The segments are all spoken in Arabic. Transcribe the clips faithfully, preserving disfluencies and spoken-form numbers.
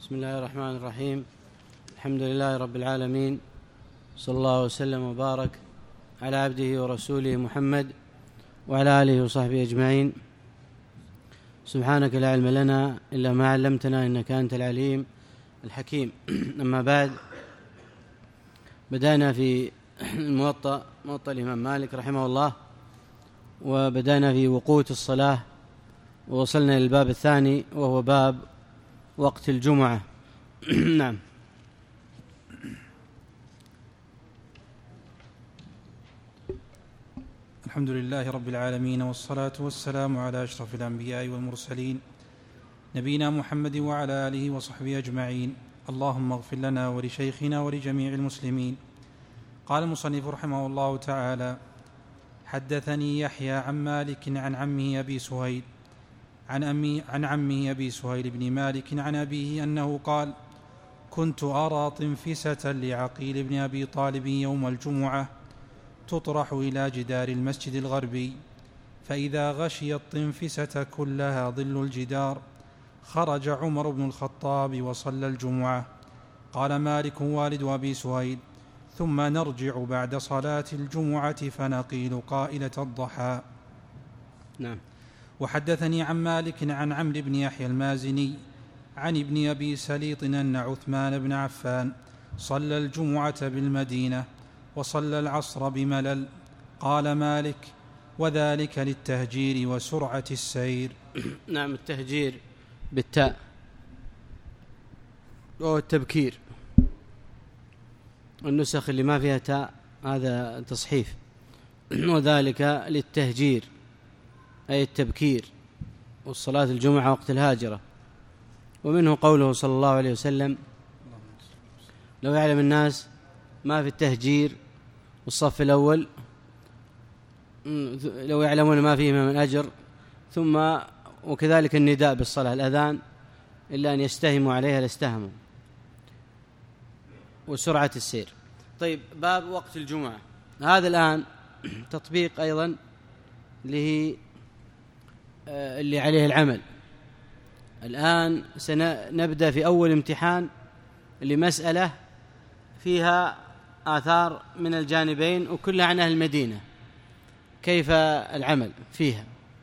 بسم الله الرحمن الرحيم. الحمد لله رب العالمين، صلى الله وسلم وبارك على عبده ورسوله محمد وعلى آله وصحبه أجمعين. سبحانك لا علم لنا إلا ما علمتنا إنك أنت العليم الحكيم. أما بعد، بدأنا في الموطأ موطأ الإمام مالك رحمه الله، وبدأنا في وقوت الصلاة، ووصلنا إلى الباب الثاني وهو باب وقت الجمعة. نعم. الحمد لله رب العالمين، والصلاة والسلام على أشرف الأنبياء والمرسلين، نبينا محمد وعلى آله وصحبه أجمعين. اللهم اغفر لنا ولشيخنا ولجميع المسلمين. قال المصنف رحمه الله تعالى: حدثني يحيى عن مالك عن عمه أبي سهيل عن, أمي عن عمه أبي سهيل بن مالك عن أبيه أنه قال: كنت أرى طنفسة لعقيل بن أبي طالب يوم الجمعة تطرح إلى جدار المسجد الغربي، فإذا غشي الطنفسة كلها ظل الجدار خرج عمر بن الخطاب وصلى الجمعة. قال مالك والد أبي سهيل: ثم نرجع بعد صلاة الجمعة فنقيل قائلة الضحى. نعم. وحدثني عن مالك عن عمرو بن يحيى المازني عن ابن أبي سليط أن عثمان بن عفان صلى الجمعة بالمدينة وصلى العصر بملل. قال مالك: وذلك للتهجير وسرعة السير. نعم، التهجير بالتاء وهو التبكير. النسخ اللي ما فيها تاء هذا تصحيف. وذلك للتهجير أي التبكير، والصلاة الجمعة وقت الهاجرة. ومنه قوله صلى الله عليه وسلم: لو يعلم الناس ما في التهجير والصف الأول، لو يعلمون ما فيهما من أجر، ثم وكذلك النداء بالصلاة الأذان، إلا أن يستهموا عليها لاستهموا، وسرعة السير. طيب، باب وقت الجمعة هذا الآن تطبيق أيضا اللي اللي عليه العمل. الآن سنبدأ في أول امتحان لمسألة فيها آثار من الجانبين وكلها عن أهل المدينة، كيف العمل فيها.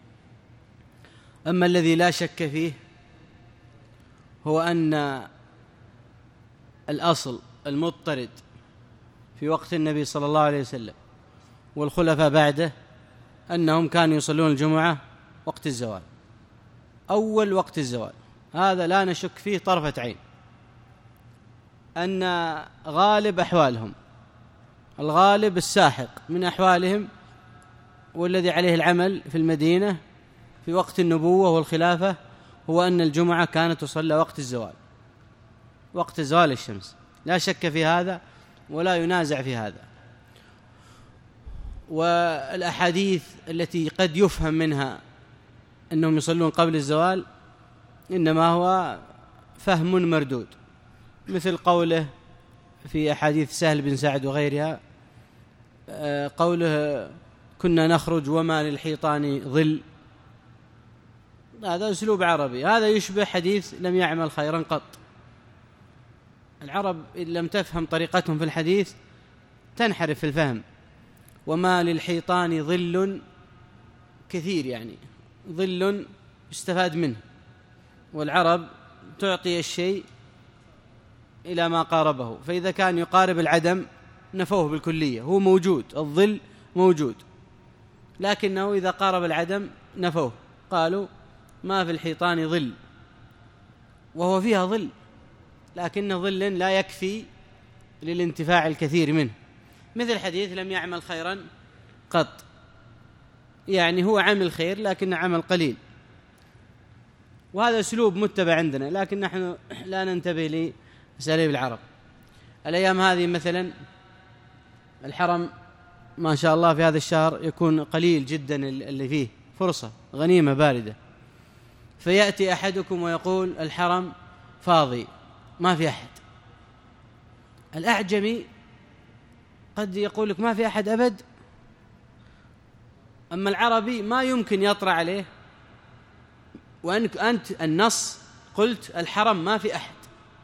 أما الذي لا شك فيه هو أن الأصل المضطرد في وقت النبي صلى الله عليه وسلم والخلفاء بعده أنهم كانوا يصلون الجمعة وقت الزوال، أول وقت الزوال. هذا لا نشك فيه طرفة عين، أن غالب أحوالهم، الغالب الساحق من أحوالهم والذي عليه العمل في المدينة في وقت النبوة والخلافة هو أن الجمعة كانت تصلى وقت الزوال، وقت زوال الشمس، لا شك في هذا ولا ينازع في هذا. والأحاديث التي قد يفهم منها أنهم يصلون قبل الزوال إنما هو فهم مردود، مثل قوله في أحاديث سهل بن سعد وغيرها، قوله: كنا نخرج وما للحيطان ظل. هذا أسلوب عربي، هذا يشبه حديث لم يعمل خيرا قط. العرب إن لم تفهم طريقتهم في الحديث تنحرف في الفهم. وما للحيطان ظل كثير، يعني ظل يستفاد منه، والعرب تعطي الشيء إلى ما قاربه، فإذا كان يقارب العدم نفوه بالكلية، هو موجود، الظل موجود، لكنه إذا قارب العدم نفوه، قالوا ما في الحيطان ظل، وهو فيها ظل لكن ظل لا يكفي للانتفاع الكثير منه، مثل حديث لم يعمل خيرا قط، يعني هو عمل خير لكن عمل قليل. وهذا أسلوب متبع عندنا، لكن نحن لا ننتبه لأساليب العرب. الأيام هذه مثلا الحرم ما شاء الله في هذا الشهر يكون قليل جدا اللي فيه، فرصة غنيمة باردة، فيأتي أحدكم ويقول الحرم فاضي ما في أحد. الأعجمي قد يقول لك ما في أحد أبد، أما العربي ما يمكن يطرأ عليه وأنت أنت النص قلت الحرم ما في أحد،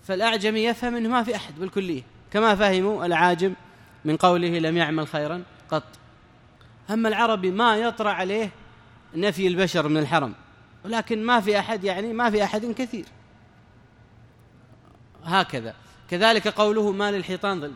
فالأعجمي يفهم أنه ما في أحد بالكلية، كما فهموا العاجم من قوله لم يعمل خيرا قط. أما العربي ما يطرأ عليه نفي البشر من الحرم، ولكن ما في أحد، يعني ما في أحد كثير. هكذا كذلك قوله ما للحيطان ظل،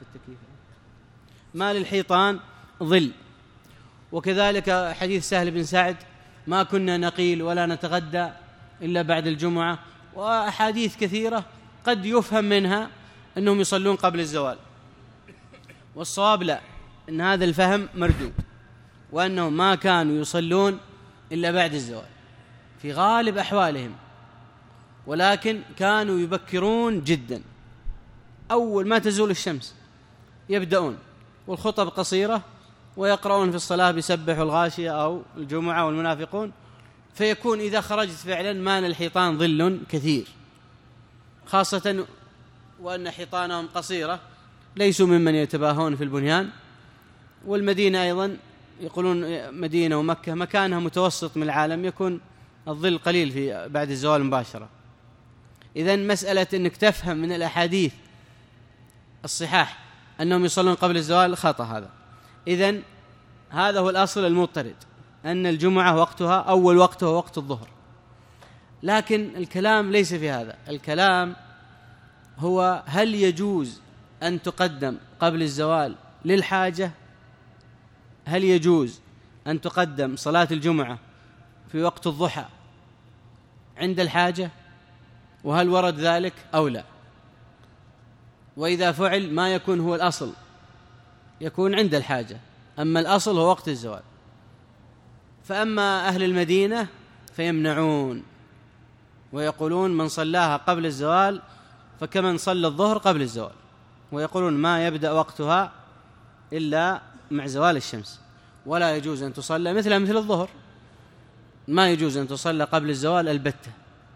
ما للحيطان ظل. وكذلك حديث سهل بن سعد ما كنا نقيل ولا نتغدى إلا بعد الجمعة، وأحاديث كثيرة قد يفهم منها أنهم يصلون قبل الزوال، والصواب لا، أن هذا الفهم مردود، وأنهم ما كانوا يصلون إلا بعد الزوال في غالب أحوالهم، ولكن كانوا يبكرون جدا، أول ما تزول الشمس يبدأون، والخطب قصيرة، ويقرؤون في الصلاة بسبح الغاشية أو الجمعة والمنافقون، فيكون إذا خرجت فعلا ما للحيطان ظل كثير، خاصة وأن حيطانهم قصيرة، ليسوا ممن يتباهون في البنيان. والمدينة أيضا يقولون مدينة ومكة مكانها متوسط من العالم، يكون الظل قليل في بعد الزوال مباشرة. إذن مسألة أنك تفهم من الأحاديث الصحاح أنهم يصلون قبل الزوال خطأ هذا. إذن هذا هو الأصل المضطرد، أن الجمعة وقتها أول وقتها وقت الظهر، لكن الكلام ليس في هذا. الكلام هو هل يجوز أن تقدم قبل الزوال للحاجة؟ هل يجوز أن تقدم صلاة الجمعة في وقت الضحى عند الحاجة؟ وهل ورد ذلك أو لا؟ وإذا فعل ما يكون هو الأصل، يكون عند الحاجة، أما الأصل هو وقت الزوال. فأما أهل المدينة فيمنعون ويقولون من صلاها قبل الزوال فكمن صلى الظهر قبل الزوال، ويقولون ما يبدأ وقتها إلا مع زوال الشمس، ولا يجوز أن تصلى مثل مثل الظهر، ما يجوز أن تصلى قبل الزوال البتة.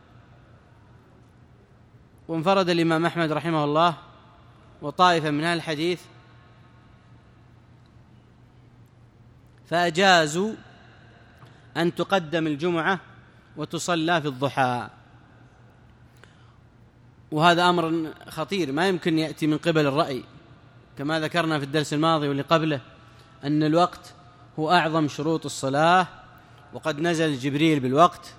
وانفرد الإمام أحمد رحمه الله وطائفة من أهل الحديث فأجازوا أن تقدم الجمعة وتصلى في الضحى، وهذا أمر خطير ما يمكن يأتي من قبل الرأي، كما ذكرنا في الدرس الماضي واللي قبله أن الوقت هو أعظم شروط الصلاة، وقد نزل جبريل بالوقت،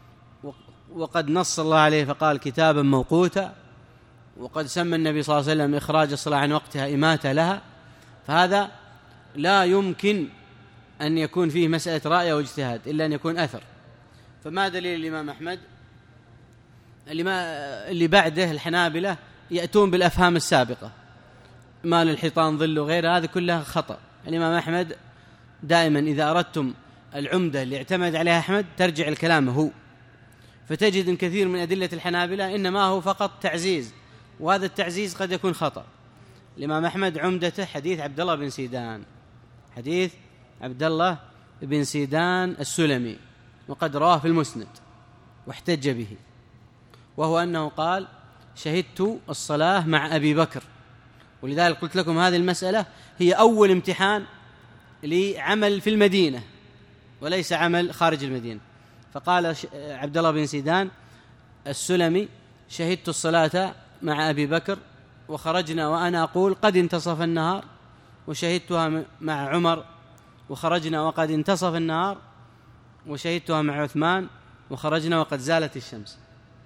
وقد نص الله عليه فقال كتابا موقوتا، وقد سمى النبي صلى الله عليه وسلم إخراج الصلاة عن وقتها إماتة لها. فهذا لا يمكن أن يكون فيه مسألة رأي واجتهاد إلا أن يكون أثر. فما دليل الإمام أحمد؟ اللي, ما اللي بعده الحنابلة يأتون بالأفهام السابقة، ما للحيطان ظل وغيرها، هذه كلها خطأ. الإمام أحمد دائما إذا أردتم العمدة اللي اعتمد عليها أحمد ترجع الكلام هو، فتجد أن كثير من أدلة الحنابلة إنما هو فقط تعزيز، وهذا التعزيز قد يكون خطأ. الإمام أحمد عمدته حديث عبد الله بن سيدان، حديث عبد الله بن سيدان السلمي، وقد رواه في المسند واحتج به، وهو أنه قال شهدت الصلاة مع أبي بكر. ولذلك قلت لكم هذه المسألة هي أول امتحان لعمل في المدينة وليس عمل خارج المدينة. فقال عبد الله بن سيدان السلمي شهدت الصلاة مع أبي بكر وخرجنا وأنا أقول قد انتصف النهار، وشهدتها مع عمر وخرجنا وقد انتصف النهار، وشهدتها مع عثمان وخرجنا وقد زالت الشمس.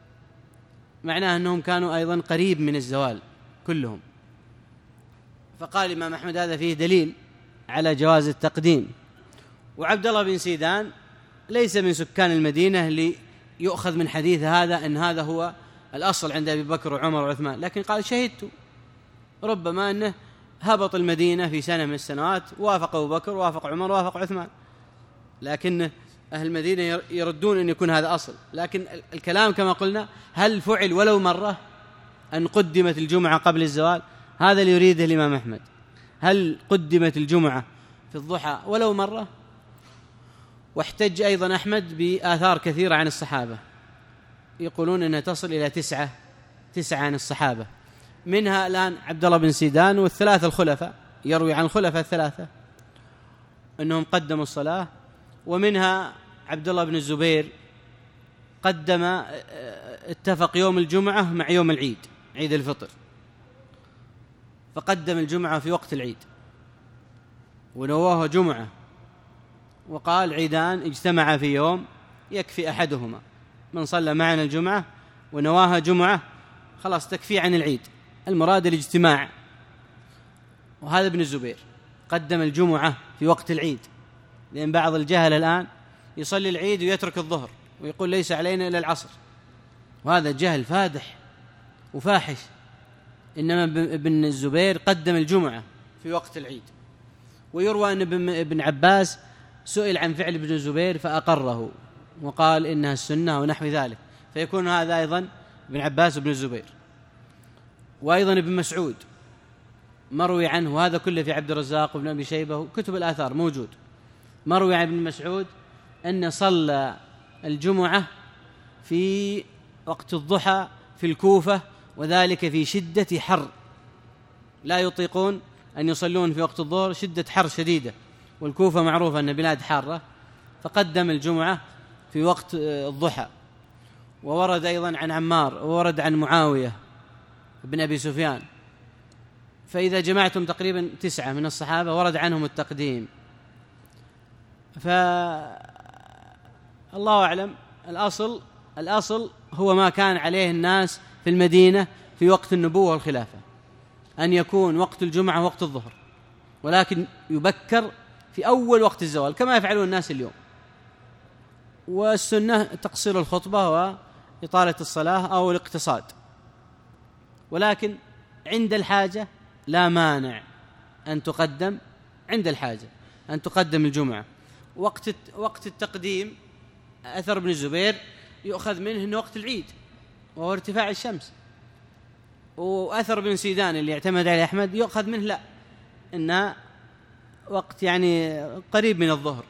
معناه أنهم كانوا أيضا قريب من الزوال كلهم. فقال الإمام أحمد هذا فيه دليل على جواز التقديم. وعبد الله بن سيدان ليس من سكان المدينة اللي يؤخذ من حديث هذا أن هذا هو الأصل عند أبي بكر وعمر وعثمان، لكن قال شهدت، ربما أنه هبط المدينة في سنة من السنوات وافق أبو بكر وافق عمر وافق عثمان، لكن أهل المدينة يردون أن يكون هذا أصل. لكن الكلام كما قلنا هل فعل ولو مرة أن قدمت الجمعة قبل الزوال؟ هذا اللي يريده الإمام أحمد. هل قدمت الجمعة في الضحى ولو مرة؟ واحتج أيضا أحمد بآثار كثيرة عن الصحابة يقولون أنها تصل إلى تسعة تسعة عن الصحابة، منها الآن عبد الله بن سيدان والثلاثة الخلفاء، يروي عن الخلفاء الثلاثة أنهم قدموا الصلاة، ومنها عبد الله بن الزبير قدم اتفق يوم الجمعة مع يوم العيد عيد الفطر، فقدم الجمعة في وقت العيد ونواه جمعة، وقال عيدان اجتمع في يوم يكفي أحدهما، من صلى معنا الجمعة ونواها جمعة خلاص تكفي عن العيد، المراد الاجتماع. وهذا ابن الزبير قدم الجمعة في وقت العيد، لأن بعض الجهل الآن يصلي العيد ويترك الظهر ويقول ليس علينا إلا العصر، وهذا جهل فادح وفاحش. إنما ابن الزبير قدم الجمعة في وقت العيد. ويروى أن ابن عباس سئل عن فعل ابن الزبير فأقره وقال إنها السنة ونحو ذلك، فيكون هذا أيضا ابن عباس وابن الزبير. وأيضا ابن مسعود مروي عنه، وهذا كله في عبد الرزاق وابن أبي شيبة كتب الآثار موجود، مروي عن ابن مسعود أن صلى الجمعة في وقت الضحى في الكوفة، وذلك في شدة حر، لا يطيقون أن يصلون في وقت الظهر، شدة حر شديدة، والكوفة معروفة أن بلاد حارة، فقدم الجمعة في وقت الضحى. وورد أيضا عن عمار، وورد عن معاوية بن أبي سفيان، فإذا جمعتم تقريبا تسعة من الصحابة ورد عنهم التقديم. فالله أعلم، الأصل الأصل هو ما كان عليه الناس في المدينة في وقت النبوة والخلافة، أن يكون وقت الجمعة وقت الظهر، ولكن يبكر في أول وقت الزوال كما يفعلون الناس اليوم. والسنة تقصير الخطبة وإطالة الصلاة أو الاقتصاد، ولكن عند الحاجة لا مانع أن تقدم، عند الحاجة أن تقدم الجمعة. وقت وقت التقديم أثر ابن الزبير يؤخذ منه أنه وقت العيد وهو ارتفاع الشمس، وأثر ابن سيدان اللي اعتمد عليه أحمد يؤخذ منه لا، إنه وقت يعني قريب من الظهر،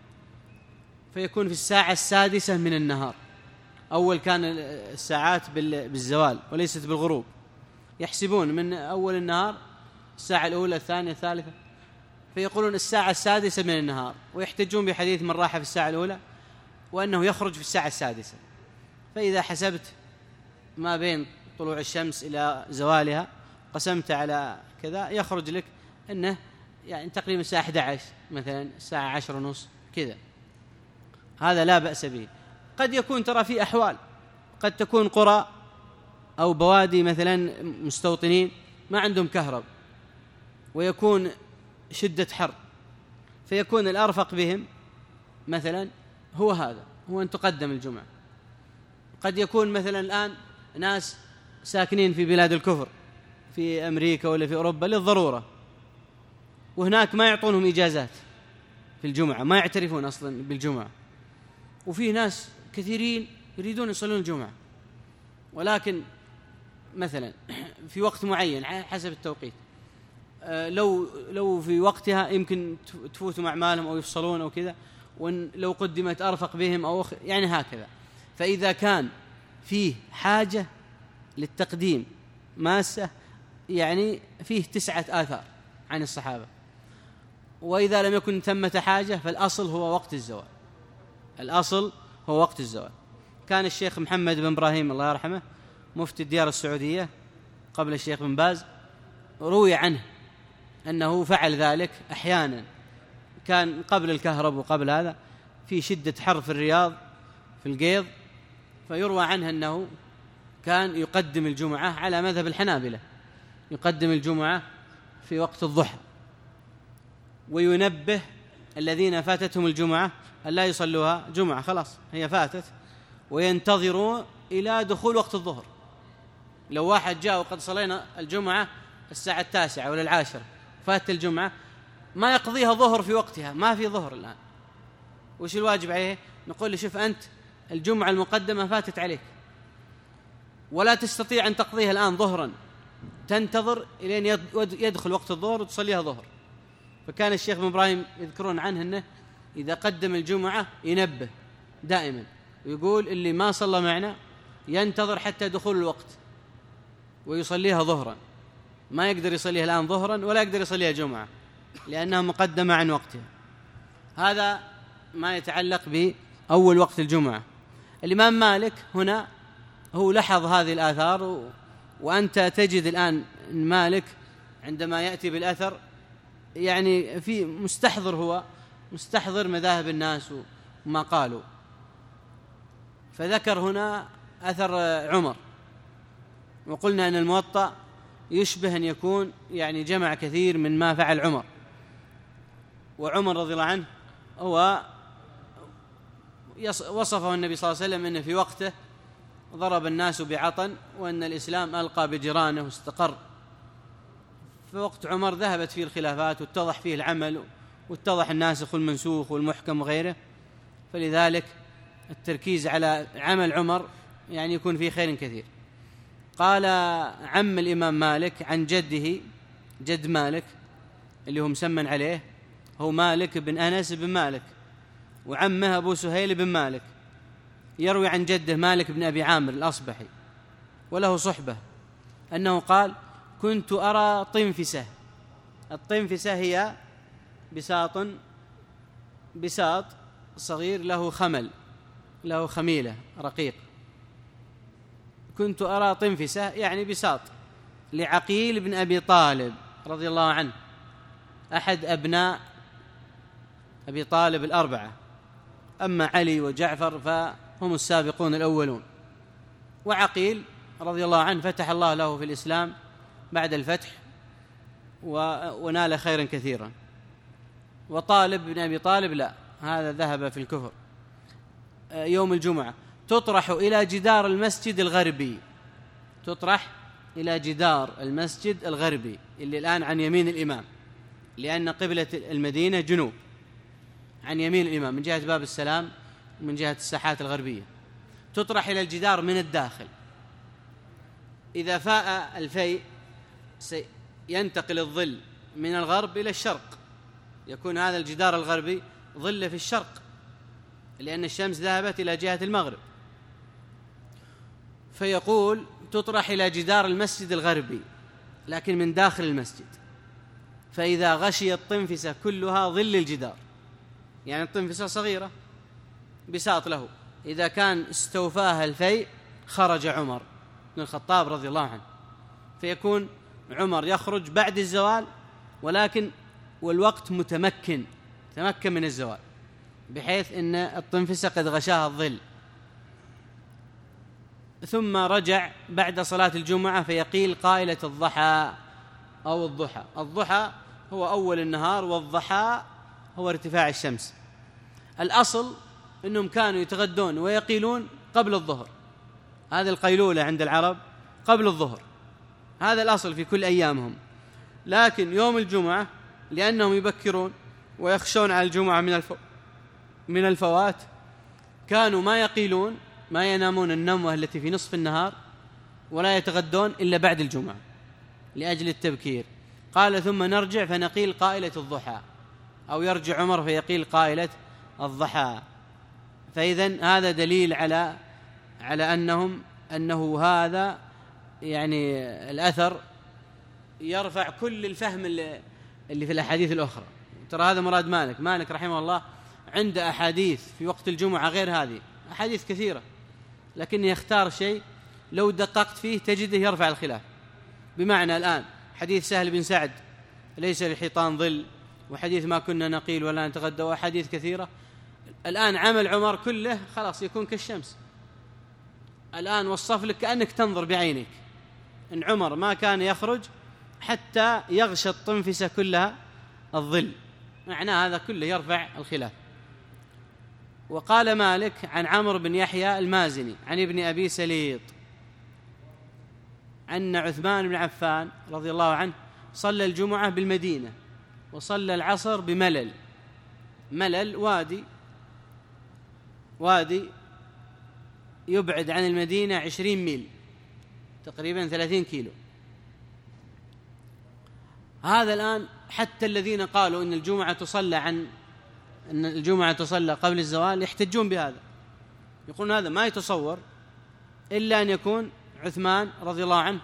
فيكون في الساعة السادسة من النهار. أول كان الساعات بالزوال وليست بالغروب، يحسبون من أول النهار الساعة الأولى الثانية الثالثة، فيقولون الساعة السادسة من النهار، ويحتجون بحديث من راح في الساعة الأولى وأنه يخرج في الساعة السادسة. فإذا حسبت ما بين طلوع الشمس إلى زوالها قسمت على كذا يخرج لك أنه يعني تقريبا الساعة أحد عشر مثلا، الساعة عشر ونص كذا، هذا لا بأس به. قد يكون ترى في أحوال، قد تكون قرى أو بوادي مثلا مستوطنين ما عندهم كهرب ويكون شدة حر، فيكون الأرفق بهم مثلا هو هذا، هو أن تقدم الجمعة. قد يكون مثلا الآن ناس ساكنين في بلاد الكفر في أمريكا ولا في أوروبا للضرورة، وهناك ما يعطونهم إجازات في الجمعة، ما يعترفون أصلا بالجمعة، وفي ناس كثيرين يريدون يصلون الجمعة، ولكن مثلا في وقت معين حسب التوقيت، لو لو في وقتها يمكن تفوتوا أعمالهم أو يفصلون أو كذا، ولو قدمت أرفق بهم أو يعني هكذا. فإذا كان فيه حاجة للتقديم ماسة، يعني فيه تسعة آثار عن الصحابة. وإذا لم يكن ثمة حاجة فالأصل هو وقت الزوال، الأصل هو وقت الزوال. كان الشيخ محمد بن إبراهيم الله يرحمه مفتي الديار السعودية قبل الشيخ بن باز، روي عنه أنه فعل ذلك أحيانا، كان قبل الكهرب وقبل هذا في شدة حر في الرياض في القيض، فيروى عنه أنه كان يقدم الجمعة على مذهب الحنابلة، يقدم الجمعة في وقت الضحى، وينبه الذين فاتتهم الجمعة أن لا يصلوها جمعة، خلاص هي فاتت، وينتظروا إلى دخول وقت الظهر. لو واحد جاء وقد صلينا الجمعة الساعة التاسعة ولا العاشرة فات الجمعة، ما يقضيها ظهر في وقتها، ما في ظهر الآن، وش الواجب عليه؟ نقول له شوف أنت الجمعة المقدمة فاتت عليك ولا تستطيع أن تقضيها الآن ظهرا، تنتظر إلى أن يدخل وقت الظهر وتصليها ظهر. فكان الشيخ بن إبراهيم يذكرون عنه أنه إذا قدم الجمعة ينبه دائما ويقول اللي ما صلى معنا ينتظر حتى دخول الوقت ويصليها ظهرا، ما يقدر يصليها الآن ظهرا ولا يقدر يصليها جمعة لأنها مقدمة عن وقتها. هذا ما يتعلق بأول وقت الجمعة. الإمام مالك هنا هو لاحظ هذه الآثار وأنت تجد الآن مالك عندما يأتي بالأثر يعني في مستحضر، هو مستحضر مذاهب الناس وما قالوا، فذكر هنا أثر عمر، وقلنا أن الموطأ يشبه أن يكون يعني جمع كثير من ما فعل عمر. وعمر رضي الله عنه هو وصفه النبي صلى الله عليه وسلم أنه في وقته ضرب الناس بعطن، وأن الإسلام ألقى بجيرانه واستقر. في وقت عمر ذهبت فيه الخلافات واتضح فيه العمل واتضح الناسخ والمنسوخ والمحكم وغيره، فلذلك التركيز على عمل عمر يعني يكون فيه خير كثير. قال عم الإمام مالك عن جده، جد مالك اللي هو مسمن عليه هو مالك بن أنس بن مالك، وعمه أبو سهيل بن مالك، يروي عن جده مالك بن أبي عامر الأصبحي، وله صحبة أنه قال: كنت أرى طنفسة. الطنفسة هي بساط بساط صغير له خمل، له خميلة رقيق. كنت أرى طنفسة يعني بساط لعقيل بن أبي طالب رضي الله عنه، أحد أبناء أبي طالب الأربعة، أما علي وجعفر فهم السابقون الأولون. وعقيل رضي الله عنه فتح الله له في الإسلام بعد الفتح ونال خيرا كثيرا. وطالب بن أبي طالب لا، هذا ذهب في الكفر. يوم الجمعة تطرح إلى جدار المسجد الغربي، تطرح إلى جدار المسجد الغربي اللي الآن عن يمين الإمام، لأن قبلة المدينة جنوب، عن يمين الإمام من جهة باب السلام ومن جهة الساحات الغربية. تطرح إلى الجدار من الداخل. إذا فاء الفيء ينتقل الظل من الغرب إلى الشرق، يكون هذا الجدار الغربي ظل في الشرق لأن الشمس ذهبت إلى جهة المغرب. فيقول تطرح إلى جدار المسجد الغربي لكن من داخل المسجد، فإذا غشي الطنفسة كلها ظل الجدار، يعني الطنفسة صغيرة بساط له، إذا كان استوفاها الفيء خرج عمر بن الخطاب رضي الله عنه، فيكون عمر يخرج بعد الزوال ولكن والوقت متمكن، تمكن من الزوال بحيث أن الطنفسة قد غشاها الظل. ثم رجع بعد صلاة الجمعة فيقيل قائلة الضحى أو الضحى. الضحى هو أول النهار، والضحى هو ارتفاع الشمس. الأصل أنهم كانوا يتغدون ويقيلون قبل الظهر، هذه القيلولة عند العرب قبل الظهر، هذا الأصل في كل أيامهم. لكن يوم الجمعة لأنهم يبكرون ويخشون على الجمعة من الفو من الفوات كانوا ما يقيلون، ما ينامون النومة التي في نصف النهار، ولا يتغدون إلا بعد الجمعة لأجل التبكير. قال ثم نرجع فنقيل قائلة الضحى، أو يرجع عمر فيقيل قائلة الضحى. فإذن هذا دليل على على أنهم أنه هذا يعني الأثر يرفع كل الفهم اللي, اللي في الأحاديث الأخرى. ترى هذا مراد مالك. مالك رحمه الله عند أحاديث في وقت الجمعة غير هذه، أحاديث كثيرة، لكن يختار شيء لو دققت فيه تجده يرفع الخلاف. بمعنى الآن حديث سهل بن سعد ليس للحيطان ظل، وحديث ما كنا نقيل ولا نتغدى، وأحاديث كثيرة. الآن عمل عمر كله خلاص يكون كالشمس. الآن وصف لك كأنك تنظر بعينك إن عمر ما كان يخرج حتى يغشى الطنفسة كلها الظل، معناه هذا كله يرفع الخلاف. وقال مالك عن عمرو بن يحيى المازني عن ابن أبي سليط أن عثمان بن عفان رضي الله عنه صلى الجمعة بالمدينة وصلى العصر بملل. ملل وادي وادي يبعد عن المدينة عشرين ميل، تقريبا ثلاثين كيلو. هذا الآن حتى الذين قالوا إن الجمعة تصلى عن أن الجمعة تصلى قبل الزوال يحتجون بهذا، يقولون هذا ما يتصور إلا أن يكون عثمان رضي الله عنه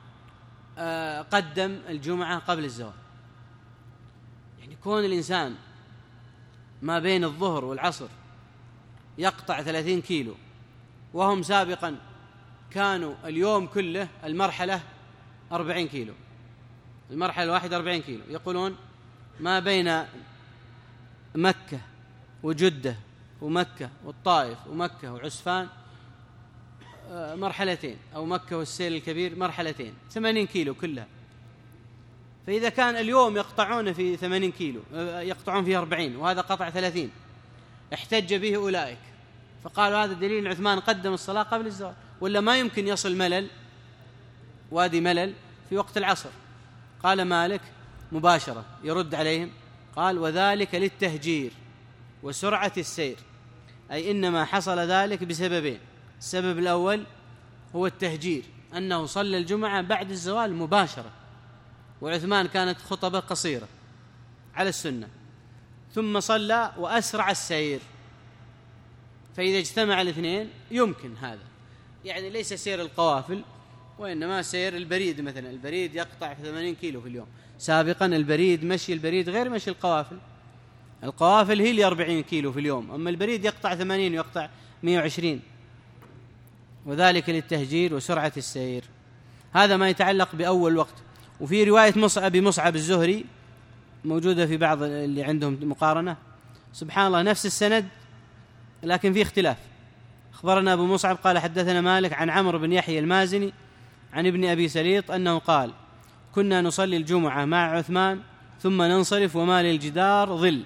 قدم الجمعة قبل الزوال. يعني كون الإنسان ما بين الظهر والعصر يقطع ثلاثين كيلو وهم سابقا كانوا اليوم كله المرحلة أربعين كيلو، المرحلة الواحدة أربعين كيلو، يقولون ما بين مكة وجدة ومكة والطائف ومكة وعسفان مرحلتين، أو مكة والسيل الكبير مرحلتين، ثمانين كيلو كلها. فإذا كان اليوم يقطعون في ثمانين كيلو، يقطعون فيه أربعين، وهذا قطع ثلاثين، احتج به أولئك فقالوا هذا دليل عثمان قدم الصلاة قبل الزوال، ولا ما يمكن يصل ملل وادي ملل في وقت العصر. قال مالك مباشرة يرد عليهم، قال وذلك للتهجير وسرعة السير، أي إنما حصل ذلك بسببين. السبب الأول هو التهجير، أنه صلى الجمعة بعد الزوال مباشرة، وعثمان كانت خطبة قصيرة على السنة، ثم صلى وأسرع السير. فإذا اجتمع الاثنين يمكن هذا، يعني ليس سير القوافل وإنما سير البريد. مثلا البريد يقطع في ثمانين كيلو في اليوم، سابقا البريد مشي البريد غير مشي القوافل، القوافل هي اللي أربعين كيلو في اليوم، أما البريد يقطع ثمانين ويقطع مئة وعشرين. وذلك للتهجير وسرعة السير. هذا ما يتعلق بأول وقت. وفي رواية مصعب بمصعب الزهري موجودة في بعض اللي عندهم مقارنة، سبحان الله نفس السند لكن في اختلاف. أخبرنا أبو مصعب قال حدثنا مالك عن عمرو بن يحيى المازني عن ابن أبي سليط أنه قال كنا نصلي الجمعة مع عثمان ثم ننصرف وما للجدار ظل.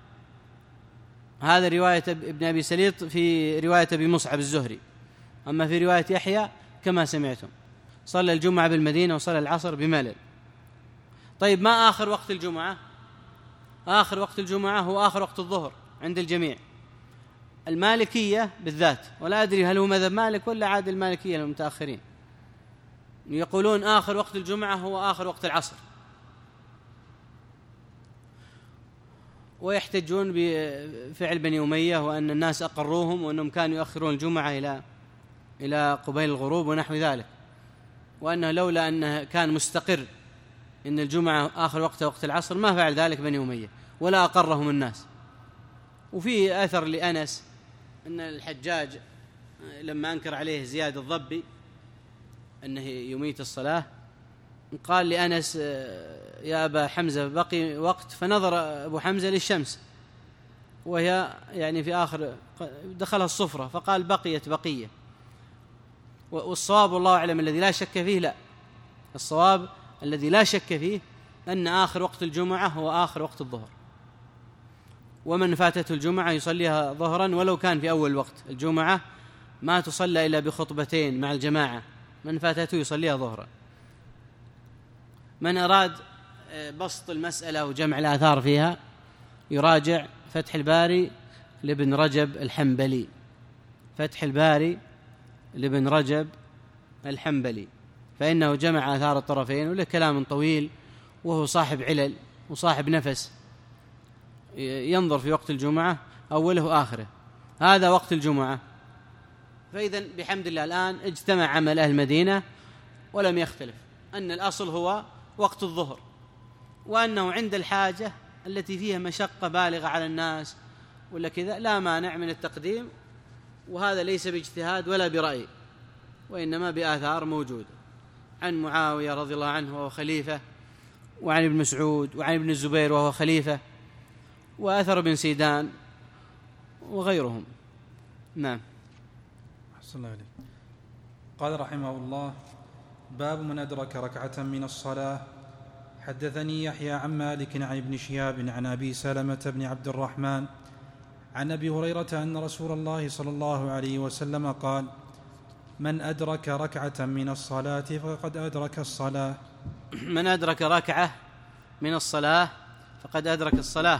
هذا رواية ابن أبي سليط في رواية أبي مصعب الزهري. أما في رواية يحيى كما سمعتم صلى الجمعة بالمدينة وصلى العصر بملل. طيب ما آخر وقت الجمعة؟ آخر وقت الجمعة هو آخر وقت الظهر عند الجميع، المالكية بالذات، ولا أدري هل هو مذهب مالك ولا عاد المالكية المتأخرين، يقولون آخر وقت الجمعة هو آخر وقت العصر، ويحتجون بفعل بني أمية وأن الناس أقروهم وأنهم كانوا يؤخرون الجمعة إلى إلى قبيل الغروب ونحو ذلك، وأنه لولا أنه كان مستقر إن الجمعة آخر وقت وقت العصر ما فعل ذلك بني أمية ولا أقرهم الناس. وفي أثر لأنس أن الحجاج لما أنكر عليه زياد الضبي أنه يميت الصلاة قال لأنس يا أبا حمزة بقي وقت، فنظر أبو حمزة للشمس وهي يعني في آخر دخلها الصفرة فقال بقيت بقية. والصواب والله أعلم الذي لا شك فيه، لا الصواب الذي لا شك فيه أن آخر وقت الجمعة هو آخر وقت الظهر، ومن فاتته الجمعة يصليها ظهرا ولو كان في أول وقت. الجمعة ما تصلى إلا بخطبتين مع الجماعة، من فاتته يصليها ظهرا. من أراد بسط المسألة وجمع الآثار فيها يراجع فتح الباري لابن رجب الحنبلي، فتح الباري لابن رجب الحنبلي، فإنه جمع آثار الطرفين وله كلام طويل، وهو صاحب علل وصاحب نفس، ينظر في وقت الجمعة أوله وآخره. هذا وقت الجمعة. فإذن بحمد الله الآن اجتمع عمل أهل المدينة ولم يختلف أن الأصل هو وقت الظهر، وأنه عند الحاجة التي فيها مشقة بالغة على الناس ولا كذا لا مانع من التقديم، وهذا ليس باجتهاد ولا برأي، وإنما بآثار موجودة عن معاوية رضي الله عنه وهو خليفة، وعن ابن مسعود، وعن ابن الزبير وهو خليفة، وأثر بن سيدان وغيرهم. نعم. أحسن الله عليك. قال رحمه الله باب من أدرك ركعة من الصلاة. حدثني يحيى عن مالك عن ابن شهاب عن أبي سلمة بن عبد الرحمن عن أبي هريرة أن رسول الله صلى الله عليه وسلم قال من أدرك ركعة من الصلاة فقد أدرك الصلاة. من أدرك ركعة من الصلاة فقد أدرك الصلاة.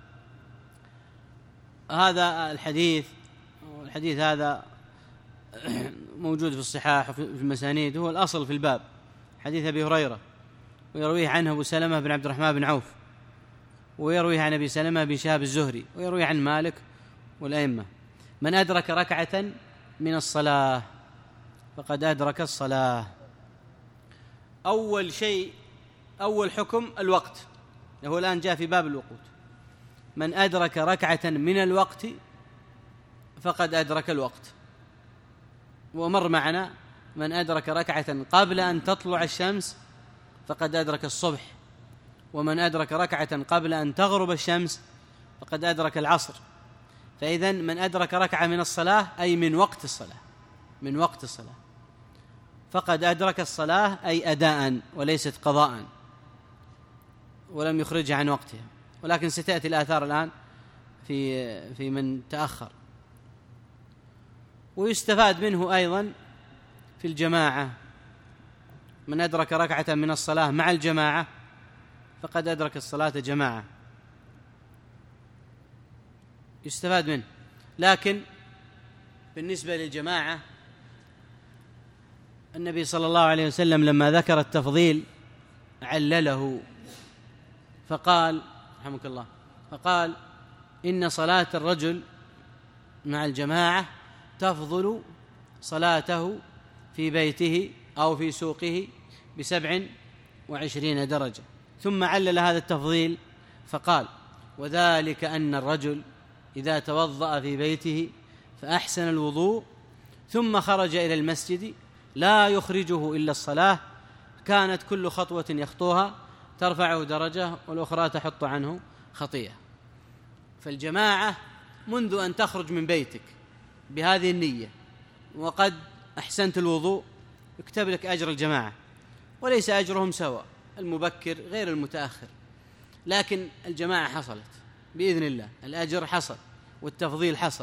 هذا الحديث الحديث هذا موجود في الصحاح وفي المسانيد، هو الأصل في الباب، حديث أبي هريرة، ويرويه عنه أبو سلمة بن عبد الرحمن بن عوف، ويرويه عن أبي سلمة بن شهاب الزهري، ويرويه عن مالك والأئمة. من أدرك ركعة من الصلاة فقد أدرك الصلاة. أول شيء أول حكم الوقت، هو الآن جاء في باب الوقوت. من أدرك ركعة من الوقت فقد أدرك الوقت. ومر معنا من أدرك ركعة قبل أن تطلع الشمس فقد أدرك الصبح، ومن أدرك ركعة قبل أن تغرب الشمس فقد أدرك العصر. فإذن من أدرك ركعة من الصلاة أي من وقت الصلاة، من وقت الصلاة فقد أدرك الصلاة أي أداء وليست قضاء، ولم يخرجها عن وقتها. ولكن ستأتي الآثار الآن في في من تأخر. ويستفاد منه أيضا في الجماعة، من أدرك ركعة من الصلاة مع الجماعة فقد أدرك الصلاة جماعة، يستفاد منه. لكن بالنسبة للجماعة النبي صلى الله عليه وسلم لما ذكر التفضيل علله فقال رحمك الله فقال إن صلاة الرجل مع الجماعة تفضل صلاته في بيته أو في سوقه بسبع وعشرين درجة. ثم علل هذا التفضيل فقال وذلك أن الرجل إذا توضأ في بيته فأحسن الوضوء ثم خرج إلى المسجد لا يخرجه إلا الصلاة كانت كل خطوة يخطوها ترفعه درجة والأخرى تحط عنه خطيئة. فالجماعة منذ أن تخرج من بيتك بهذه النية وقد أحسنت الوضوء يكتب لك أجر الجماعة، وليس أجرهم سواء، المبكر غير المتأخر، لكن الجماعة حصلت بإذن الله، الأجر حصل والتفضيل حصل.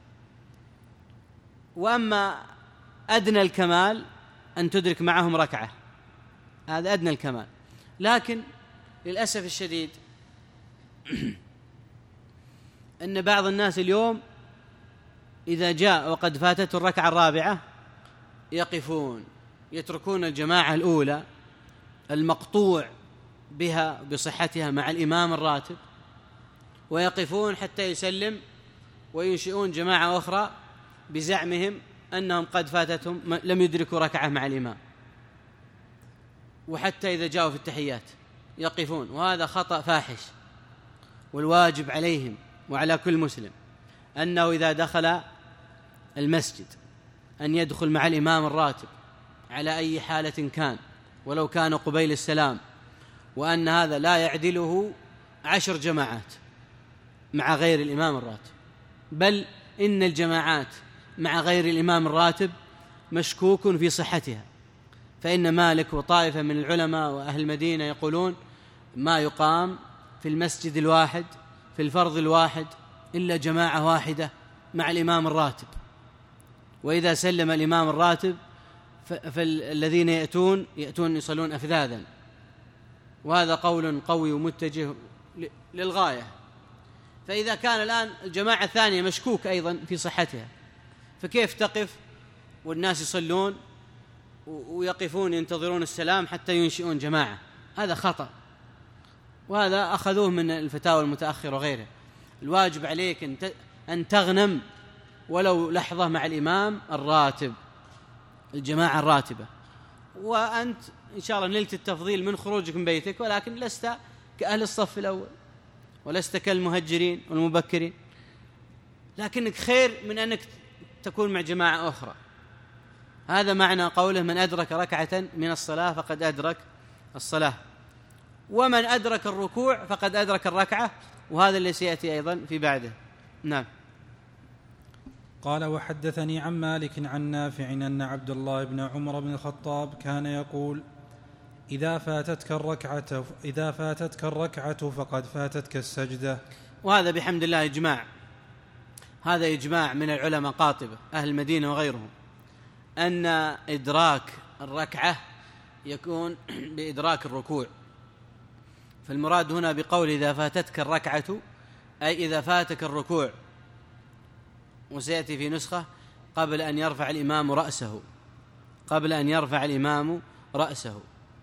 وأما أدنى الكمال أن تدرك معهم ركعة، هذا أدنى الكمال. لكن للأسف الشديد أن بعض الناس اليوم إذا جاء وقد فاتته الركعة الرابعة يقفون، يتركون الجماعة الأولى المقطوع بها بصحتها مع الإمام الراتب ويقفون حتى يسلم وينشئون جماعة أخرى بزعمهم أنهم قد فاتتهم لم يدركوا ركعة مع الإمام، وحتى إذا جاءوا في التحيات يقفون، وهذا خطأ فاحش. والواجب عليهم وعلى كل مسلم أنه إذا دخل المسجد أن يدخل مع الإمام الراتب على أي حالة كان ولو كان قبيل السلام، وأن هذا لا يعدله عشر جماعات مع غير الإمام الراتب، بل إن الجماعات مع غير الإمام الراتب مشكوك في صحتها. فإن مالك وطائفة من العلماء وأهل المدينة يقولون ما يقام في المسجد الواحد في الفرض الواحد إلا جماعة واحدة مع الإمام الراتب، وإذا سلم الإمام الراتب فالذين يأتون يأتون يصلون أفذاذا، وهذا قول قوي ومتجه للغاية. فإذا كان الآن الجماعة الثانية مشكوك أيضا في صحتها، فكيف تقف والناس يصلون ويقفون ينتظرون السلام حتى ينشئون جماعة؟ هذا خطأ، وهذا أخذوه من الفتاوى المتأخرة وغيره. الواجب عليك أن تغنم ولو لحظة مع الإمام الراتب، الجماعة الراتبة، وأنت إن شاء الله نلت التفضيل من خروجك من بيتك، ولكن لست كأهل الصف الأول ولست كالمهجرين والمبكرين، لكنك خير من أنك تكون مع جماعة أخرى. هذا معنى قوله من أدرك ركعة من الصلاة فقد أدرك الصلاة، ومن أدرك الركوع فقد أدرك الركعة، وهذا اللي سيأتي أيضا في بعده. نعم. قال وحدثني عن مالك عن نافع أن عبد الله بن عمر بن الخطاب كان يقول إذا فاتتك الركعة إذا فاتتك الركعة فقد فاتتك السجدة. وهذا بحمد الله إجماع، هذا إجماع من العلماء قاطبة أهل المدينة وغيرهم، أن إدراك الركعة يكون بإدراك الركوع. فالمراد هنا بقول إذا فاتتك الركعة أي إذا فاتك الركوع، وسيأتي في نسخة قبل أن يرفع الإمام رأسه، قبل أن يرفع الإمام رأسه.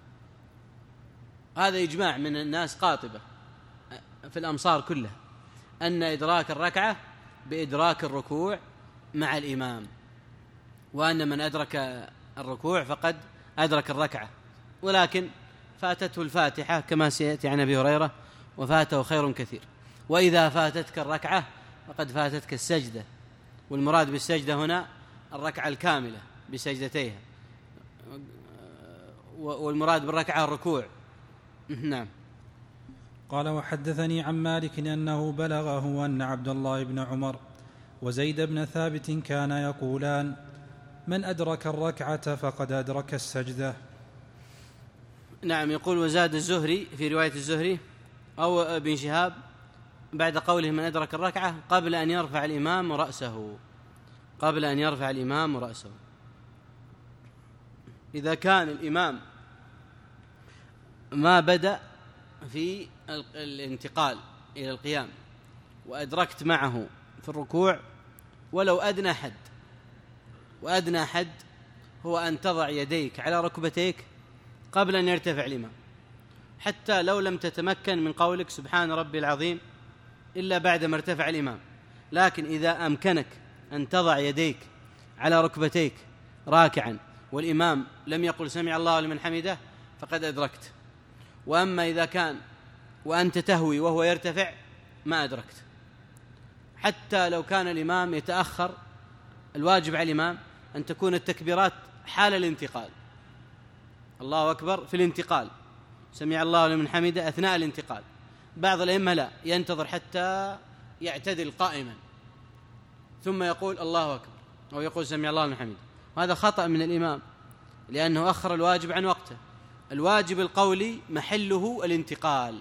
هذا إجماع من الناس قاطبة في الأمصار كلها، أن إدراك الركعة بإدراك الركوع مع الإمام، وأن من أدرك الركوع فقد أدرك الركعة، ولكن فاتته الفاتحة كما سيأتي عن أبي هريرة وفاته خير كثير. وإذا فاتتك الركعة فقد فاتتك السجدة، والمراد بالسجدة هنا الركعة الكاملة بسجدتيها، والمراد بالركعة الركوع. نعم. قال وحدثني عن مالك أنه بلغه أن عبد الله بن عمر وزيد بن ثابت كان يقولان من أدرك الركعة فقد أدرك السجدة. نعم. يقول وزاد الزهري في رواية الزهري أو ابن شهاب بعد قوله من أدرك الركعة قبل أن يرفع الإمام رأسه، قبل أن يرفع الإمام رأسه. إذا كان الإمام ما بدأ في الانتقال إلى القيام وأدركت معه في الركوع ولو أدنى حد، وأدنى حد هو أن تضع يديك على ركبتيك قبل أن يرتفع الإمام، حتى لو لم تتمكن من قولك سبحان ربي العظيم إلا بعد ما ارتفع الإمام، لكن إذا أمكنك أن تضع يديك على ركبتيك راكعا والإمام لم يقل سمع الله لمن حمده فقد أدركت. وأما إذا كان وأنت تهوي وهو يرتفع ما أدركت، حتى لو كان الإمام يتأخر. الواجب على الإمام أن تكون التكبيرات حال الانتقال، الله أكبر في الانتقال، سمع الله لمن حمده أثناء الانتقال. بعض الأئمة لا، ينتظر حتى يعتدل قائما ثم يقول الله أكبر أو يقول سمع الله لمن حمده، وهذا خطأ من الإمام لأنه أخر الواجب عن وقته. الواجب القولي محله الانتقال.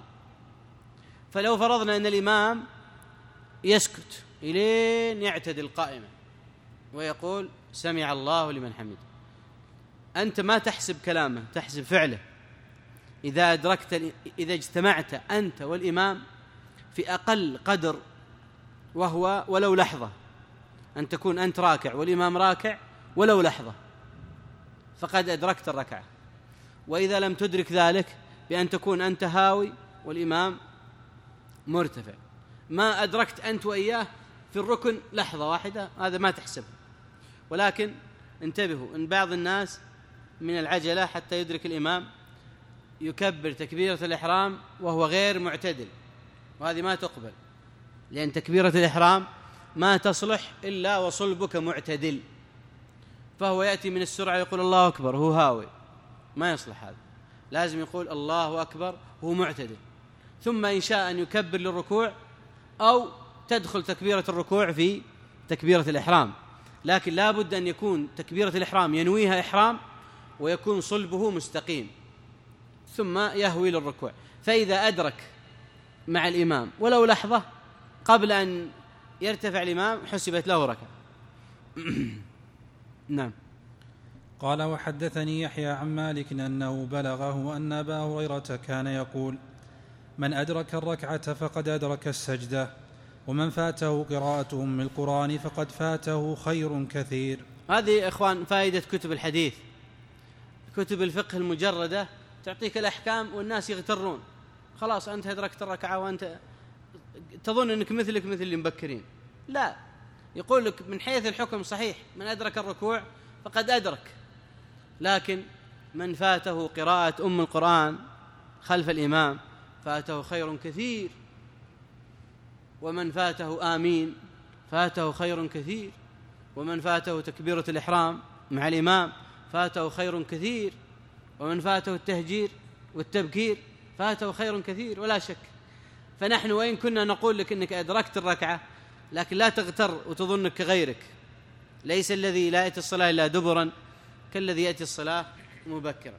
فلو فرضنا أن الإمام يسكت إلين يعتدل قائما ويقول سمع الله لمن حمده، أنت ما تحسب كلامه، تحسب فعله. إذا أدركت، إذا اجتمعت أنت والإمام في أقل قدر وهو ولو لحظة، أن تكون أنت راكع والإمام راكع ولو لحظة، فقد أدركت الركعة. وإذا لم تدرك ذلك بأن تكون أنت هاوي والإمام مرتفع، ما أدركت أنت وإياه في الركن لحظة واحدة، هذا ما تحسب. ولكن انتبهوا أن بعض الناس من العجلة حتى يدرك الإمام يكبر تكبيرة الإحرام وهو غير معتدل، وهذه ما تقبل، لأن تكبيرة الإحرام ما تصلح إلا وصلبك معتدل، فهو يأتي من السرعة يقول الله أكبر هو هاوي، ما يصلح هذا. لازم يقول الله أكبر هو معتدل، ثم إن شاء أن يكبر للركوع أو تدخل تكبيرة الركوع في تكبيرة الإحرام، لكن لا بد أن يكون تكبيرة الإحرام ينويها إحرام ويكون صلبه مستقيم ثم يهوي للركوع. فإذا أدرك مع الإمام ولو لحظة قبل أن يرتفع الإمام حسبت له ركعة. نعم. قال وحدثني يحيى عن مالك أنه بلغه أن أبا هريرة كان يقول من أدرك الركعة فقد أدرك السجدة، ومن فاته قراءة أم القرآن فقد فاته خير كثير. هذه إخوان فائدة كتب الحديث. كتب الفقه المجردة تعطيك الأحكام والناس يغترون، خلاص أنت أدركت الركعة وأنت تظن أنك مثلك مثل اللي مبكرين. لا، يقول لك من حيث الحكم صحيح من أدرك الركوع فقد أدرك، لكن من فاته قراءة أم القرآن خلف الإمام فاته خير كثير، ومن فاته آمين فاته خير كثير، ومن فاته تكبيرة الإحرام مع الإمام فاته خير كثير، ومن فاته التهجير والتبكير فاته خير كثير ولا شك. فنحن وإن كنا نقول لك أنك أدركت الركعة، لكن لا تغتر وتظنك كغيرك. ليس الذي لا يأتي الصلاة إلا دبرا كالذي يأتي الصلاة مبكرا.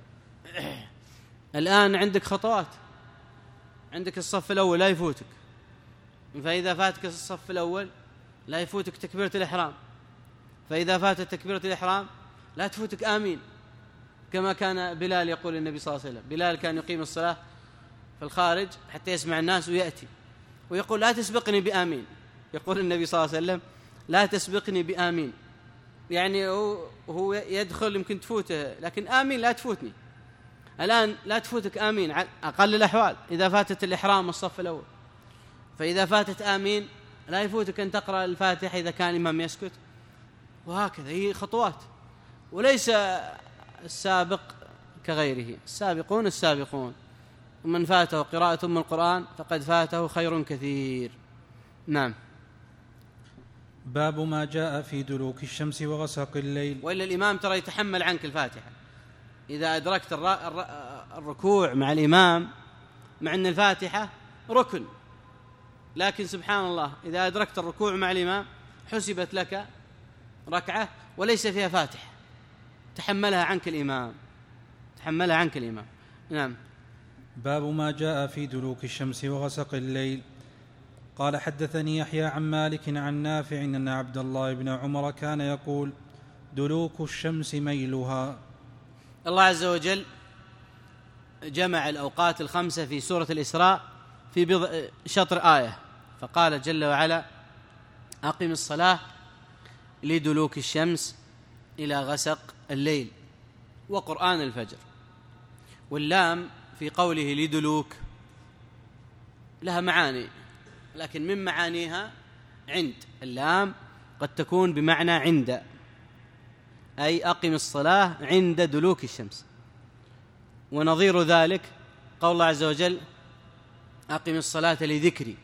الآن عندك خطوات، عندك الصف الأول لا يفوتك، فإذا فاتك الصف الأول لا يفوتك تكبيرة الإحرام، فإذا فاتت تكبيرة الإحرام لا تفوتك آمين، كما كان بلال يقول النبي صلى الله عليه وسلم. بلال كان يقيم الصلاة في الخارج حتى يسمع الناس ويأتي ويقول لا تسبقني بآمين. يقول النبي صلى الله عليه وسلم لا تسبقني بآمين، يعني هو يدخل يمكن تفوته، لكن آمين لا تفوتني. الآن لا تفوتك آمين أقل الأحوال إذا فاتت الإحرام الصف الأول، فإذا فاتت آمين لا يفوتك أن تقرأ الفاتحة إذا كان الإمام يسكت، وهكذا. هي خطوات، وليس السابق كغيره، السابقون السابقون. ومن فاته قراءة أم القرآن فقد فاته خير كثير. نعم. باب ما جاء في دلوك الشمس وغسق الليل. وإلا الإمام ترى يتحمل عنك الفاتحة، إذا أدركت الركوع مع الإمام، مع أن الفاتحة ركن، لكن سبحان الله إذا أدركت الركوع مع الإمام حسبت لك ركعة وليس فيها فاتحة، تحملها عنك الإمام تحملها عنك الإمام. نعم. باب ما جاء في دلوك الشمس وغسق الليل. قال حدثني يحيى عن مالك عن نافع أن عبد الله بن عمر كان يقول دلوك الشمس ميلها. الله عز وجل جمع الأوقات الخمسة في سورة الإسراء في بضع شطر آية، فقال جل وعلا أقم الصلاة لدلوك الشمس إلى غسق الليل وقرآن الفجر. واللام في قوله لدلوك لها معاني، لكن من معانيها عند. اللام قد تكون بمعنى عند، أي أقم الصلاة عند دلوك الشمس. ونظير ذلك قول الله عز وجل أقم الصلاة لذكري،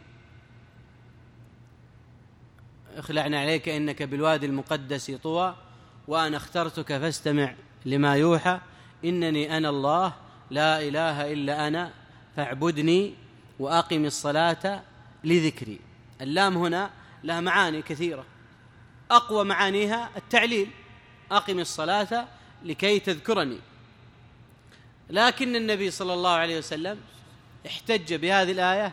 اخلعنا عليك إنك بالوادي المقدس طوى وأنا اخترتك فاستمع لما يوحى إنني أنا الله لا إله إلا أنا فاعبدني وأقم الصلاة لذكري. اللام هنا لها معاني كثيرة، أقوى معانيها التعليل، أقم الصلاة لكي تذكرني. لكن النبي صلى الله عليه وسلم احتج بهذه الآية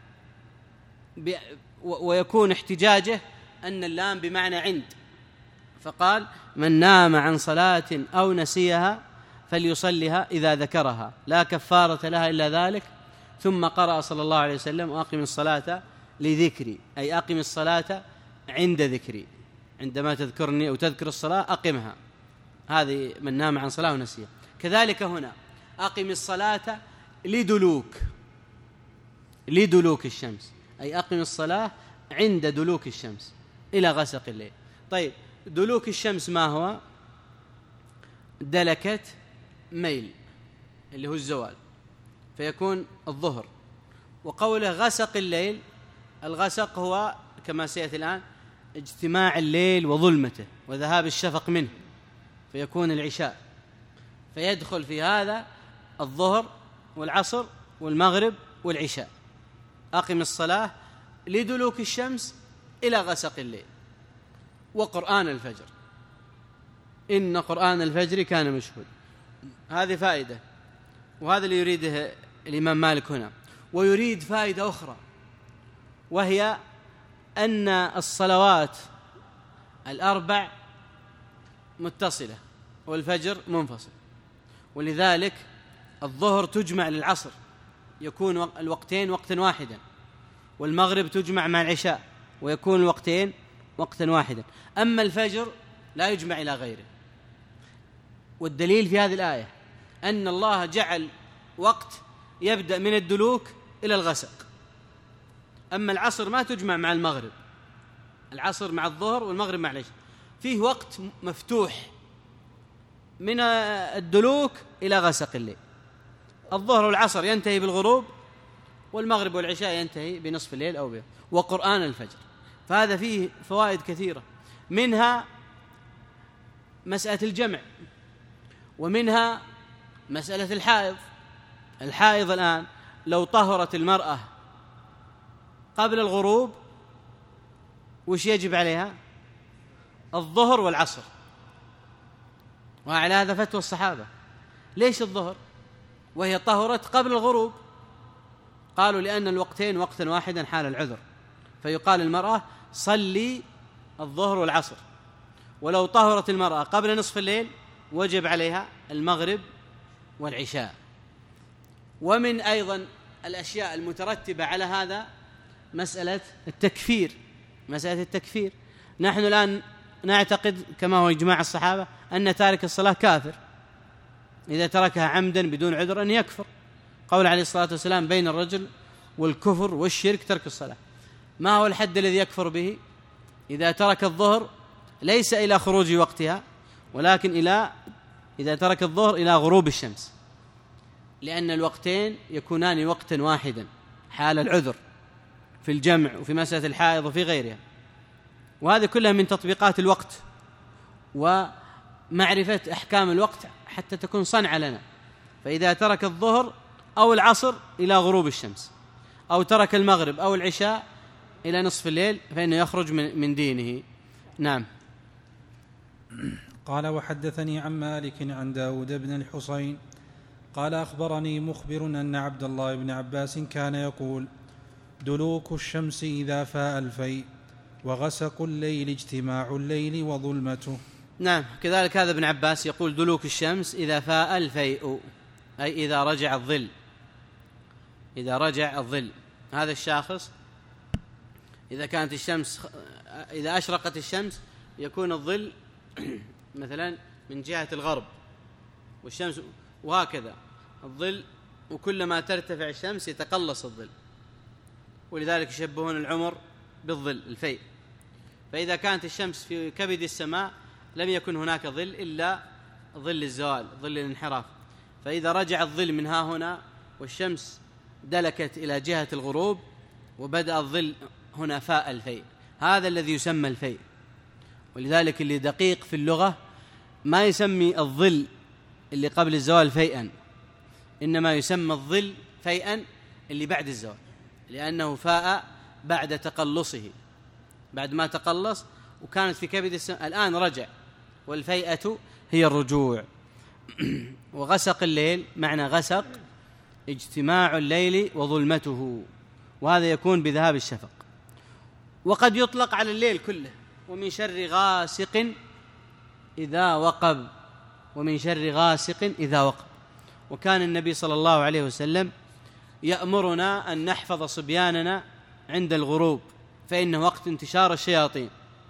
ويكون احتجاجه أن اللام بمعنى عند، فقال من نام عن صلاة أو نسيها فليصلها إذا ذكرها لا كفارة لها إلا ذلك. ثم قرأ صلى الله عليه وسلم وأقم الصلاة لذكري، أي أقم الصلاة عند ذكري، عندما تذكرني أو تذكر الصلاة أقمها. هذه من نام عن صلاة ونسيها. كذلك هنا أقم الصلاة لدلوك لدلوك الشمس، أي أقم الصلاة عند دلوك الشمس إلى غسق الليل. طيب دلوك الشمس ما هو؟ دلكة ميل اللي هو الزوال، فيكون الظهر. وقوله غسق الليل، الغسق هو كما سيأتي الآن اجتماع الليل وظلمته وذهاب الشفق منه، فيكون العشاء، فيدخل في هذا الظهر والعصر والمغرب والعشاء. أقم الصلاة لدلوك الشمس إلى غسق الليل وقرآن الفجر إن قرآن الفجر كان مشهود. هذه فائدة، وهذا اللي يريده الإمام مالك هنا. ويريد فائدة أخرى، وهي أن الصلوات الأربع متصلة والفجر منفصل، ولذلك الظهر تجمع للعصر يكون الوقتين وقتا واحدا، والمغرب تجمع مع العشاء ويكون الوقتين وقتا واحدا. أما الفجر لا يجمع إلى غيره. والدليل في هذه الآية أن الله جعل وقت يبدأ من الدلوك إلى الغسق. أما العصر ما تجمع مع المغرب، العصر مع الظهر والمغرب مع العشاء، فيه وقت مفتوح من الدلوك إلى غسق الليل. الظهر والعصر ينتهي بالغروب، والمغرب والعشاء ينتهي بنصف الليل أو به. وقرآن الفجر، فهذا فيه فوائد كثيرة، منها مسألة الجمع، ومنها مسألة الحائض. الحائض الآن لو طهرت المرأة قبل الغروب وش يجب عليها؟ الظهر والعصر، وعلى هذا فتوى الصحابة. ليش الظهر وهي طهرت قبل الغروب؟ قالوا لأن الوقتين وقتا واحدا حال العذر، فيقال المرأة صلي الظهر والعصر. ولو طهرت المرأة قبل نصف الليل وجب عليها المغرب والعشاء. ومن أيضا الأشياء المترتبة على هذا مسألة التكفير. مسألة التكفير، نحن الآن نعتقد كما هو إجماع الصحابة أن تارك الصلاة كافر إذا تركها عمدا بدون عذر أن يكفر. قول عليه الصلاة والسلام بين الرجل والكفر والشرك ترك الصلاة. ما هو الحد الذي يكفر به؟ إذا ترك الظهر ليس إلى خروج وقتها، ولكن إلى إذا ترك الظهر إلى غروب الشمس، لأن الوقتين يكونان وقتا واحدا حال العذر في الجمع وفي مسألة الحائض وفي غيرها. وهذه كلها من تطبيقات الوقت معرفة أحكام الوقت حتى تكون صنعة لنا. فإذا ترك الظهر أو العصر إلى غروب الشمس، أو ترك المغرب أو العشاء إلى نصف الليل، فإنه يخرج من من دينه. نعم. قال: وحدثني عن مالك عن داود بن الحصين قال: أخبرني مخبر أن عبد الله بن عباس كان يقول: دلوك الشمس إذا فاء الفيء، وغسق الليل اجتماع الليل وظلمته. نعم، كذلك هذا ابن عباس يقول: دلوك الشمس إذا فاء الفيء، أي إذا رجع الظل، إذا رجع الظل. هذا الشاخص إذا كانت الشمس، إذا أشرقت الشمس يكون الظل مثلا من جهة الغرب والشمس، وهكذا الظل، وكلما ترتفع الشمس يتقلص الظل، ولذلك يشبهون العمر بالظل الفيء. فإذا كانت الشمس في كبد السماء لم يكن هناك ظل إلا ظل الزوال، ظل الانحراف. فإذا رجع الظل من ها هنا والشمس دلكت إلى جهة الغروب وبدأ الظل هنا فاء الفيء، هذا الذي يسمى الفيء. ولذلك اللي دقيق في اللغة ما يسمي الظل اللي قبل الزوال فيئا، إنما يسمى الظل فيئا اللي بعد الزوال، لأنه فاء بعد تقلصه، بعد ما تقلص وكانت في كبد السماء، الآن رجع، والفيئة هي الرجوع. وغسق الليل، معنى غسق اجتماع الليل وظلمته، وهذا يكون بذهاب الشفق. وقد يطلق على الليل كله: ومن شر غاسق إذا وقب، ومن شر غاسق إذا وقب. وكان النبي صلى الله عليه وسلم يأمرنا أن نحفظ صبياننا عند الغروب، فإنه وقت انتشار الشياطين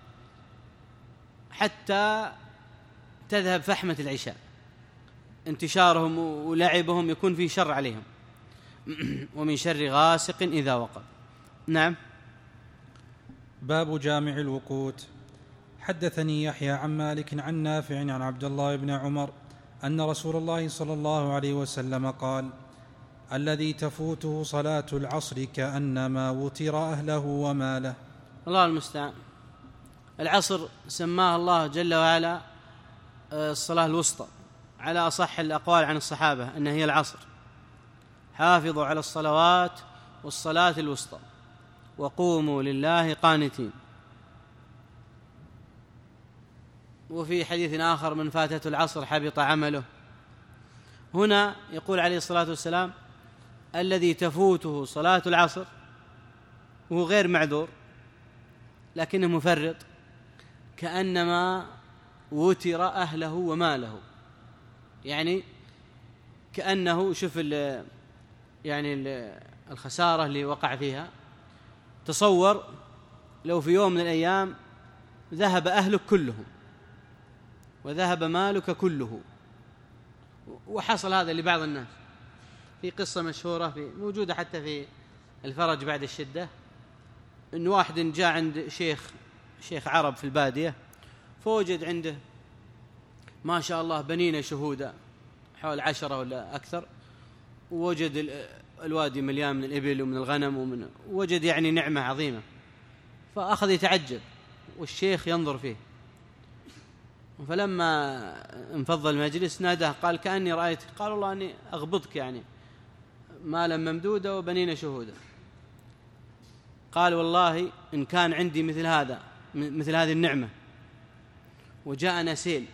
حتى تذهب فحمة العشاء، انتشارهم ولعبهم يكون فيه شر عليهم. ومن شر غاسق إذا وقب. نعم. باب جامع الوقوت. حدثني يحيى عن مالك عن نافع عن عبد الله بن عمر أن رسول الله صلى الله عليه وسلم قال: الذي تفوته صلاة العصر كأنما وتر أهله وماله. الله المستعان. العصر سماه الله جل وعلا الصلاة الوسطى، على أصح الأقوال عن الصحابة أن هي العصر. حافظوا على الصلوات والصلاة الوسطى وقوموا لله قانتين. وفي حديث آخر: من فاتته العصر حبط عمله. هنا يقول عليه الصلاة والسلام: الذي تفوته صلاة العصر، وهو غير معذور لكنه مفرط، كأنما وتر أهله وماله. يعني كأنه، شوف ال يعني ال الخسارة اللي وقع فيها. تصور لو في يوم من الأيام ذهب أهلك كلهم وذهب مالك كله، وحصل هذا لبعض الناس. في قصة مشهورة في موجودة حتى في الفرج بعد الشدة، إن واحد جاء عند شيخ شيخ عرب في البادية، فوجد عنده ما شاء الله بنين شهودا حول عشرة ولا أكثر، ووجد الوادي مليان من الإبل ومن الغنم، ومن وجد يعني نعمة عظيمة. فأخذ يتعجب والشيخ ينظر فيه. فلما انفض المجلس ناداه، قال: كأني رأيتك. قال: والله أني أغبطك، يعني مالا ممدودا وبنين شهودا. قال: والله إن كان عندي مثل هذا مثل هذه النعمة وجاءنا سيل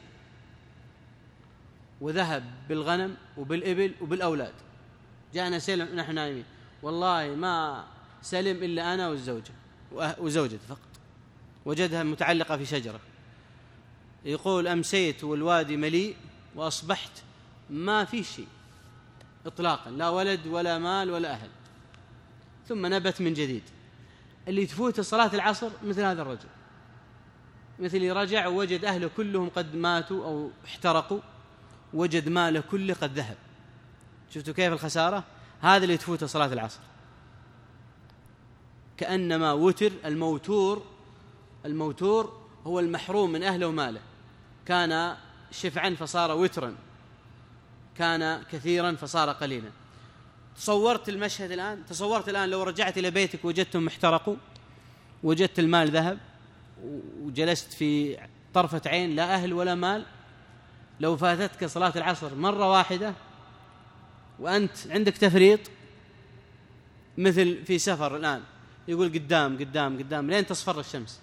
وذهب بالغنم وبالإبل وبالأولاد، جاءنا سيل نحن نايمين، والله ما سلم إلا أنا والزوجة وزوجتي فقط، وجدها متعلقة في شجرة. يقول: أمسيت والوادي مليء وأصبحت ما في شيء إطلاقا، لا ولد ولا مال ولا أهل، ثم نبت من جديد. اللي تفوت صلاة العصر مثل هذا الرجل، مثل اللي رجع ووجد أهله كلهم قد ماتوا أو احترقوا، وجد ماله كله قد ذهب. شفتوا كيف الخسارة؟ هذا اللي تفوت صلاة العصر. كأنما وتر. الموتور الموتور هو المحروم من أهله وماله، كان شفعا فصار وترا، كان كثيرا فصار قليلا. تصورت المشهد الآن؟ تصورت الآن لو رجعت إلى بيتك وجدتهم احترقوا، وجدت المال ذهب، وجلست في طرفة عين لا أهل ولا مال، لو فاتتك صلاة العصر مرة واحدة وأنت عندك تفريط، مثل في سفر الآن يقول قدام قدام قدام لين تصفر الشمس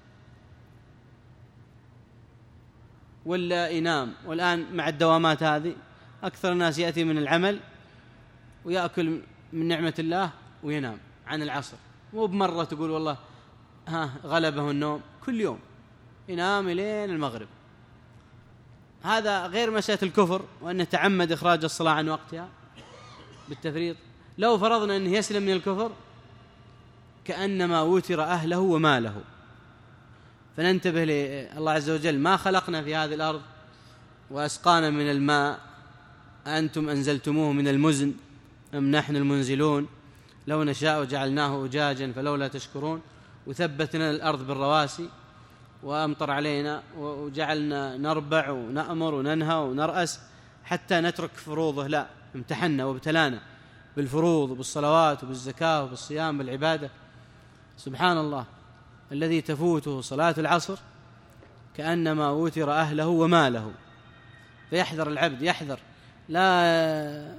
ولا ينام. والآن مع الدوامات هذه أكثر الناس يأتي من العمل ويأكل من نعمة الله وينام عن العصر، مو بمرة تقول والله ها غلبه النوم، كل يوم ينام لين المغرب. هذا غير مسألة الكفر وأنه تعمد إخراج الصلاة عن وقتها بالتفريط. لو فرضنا أنه يسلم من الكفر كأنما وتر أهله وماله. فننتبه لله عز وجل: ما خلقنا في هذه الأرض وأسقانا من الماء أنتم أنزلتموه من المزن أم نحن المنزلون لو نشاء جعلناه أجاجا فلولا تشكرون. وثبتنا الأرض بالرواسي وأمطر علينا وجعلنا نربع ونأمر وننهى ونرأس حتى نترك فروضه. لا، امتحنا وابتلانا بالفروض وبالصلوات وبالزكاة وبالصيام بالعبادة. سبحان الله الذي تفوته صلاة العصر كأنما وتر أهله وماله. فيحذر العبد، يحذر، لا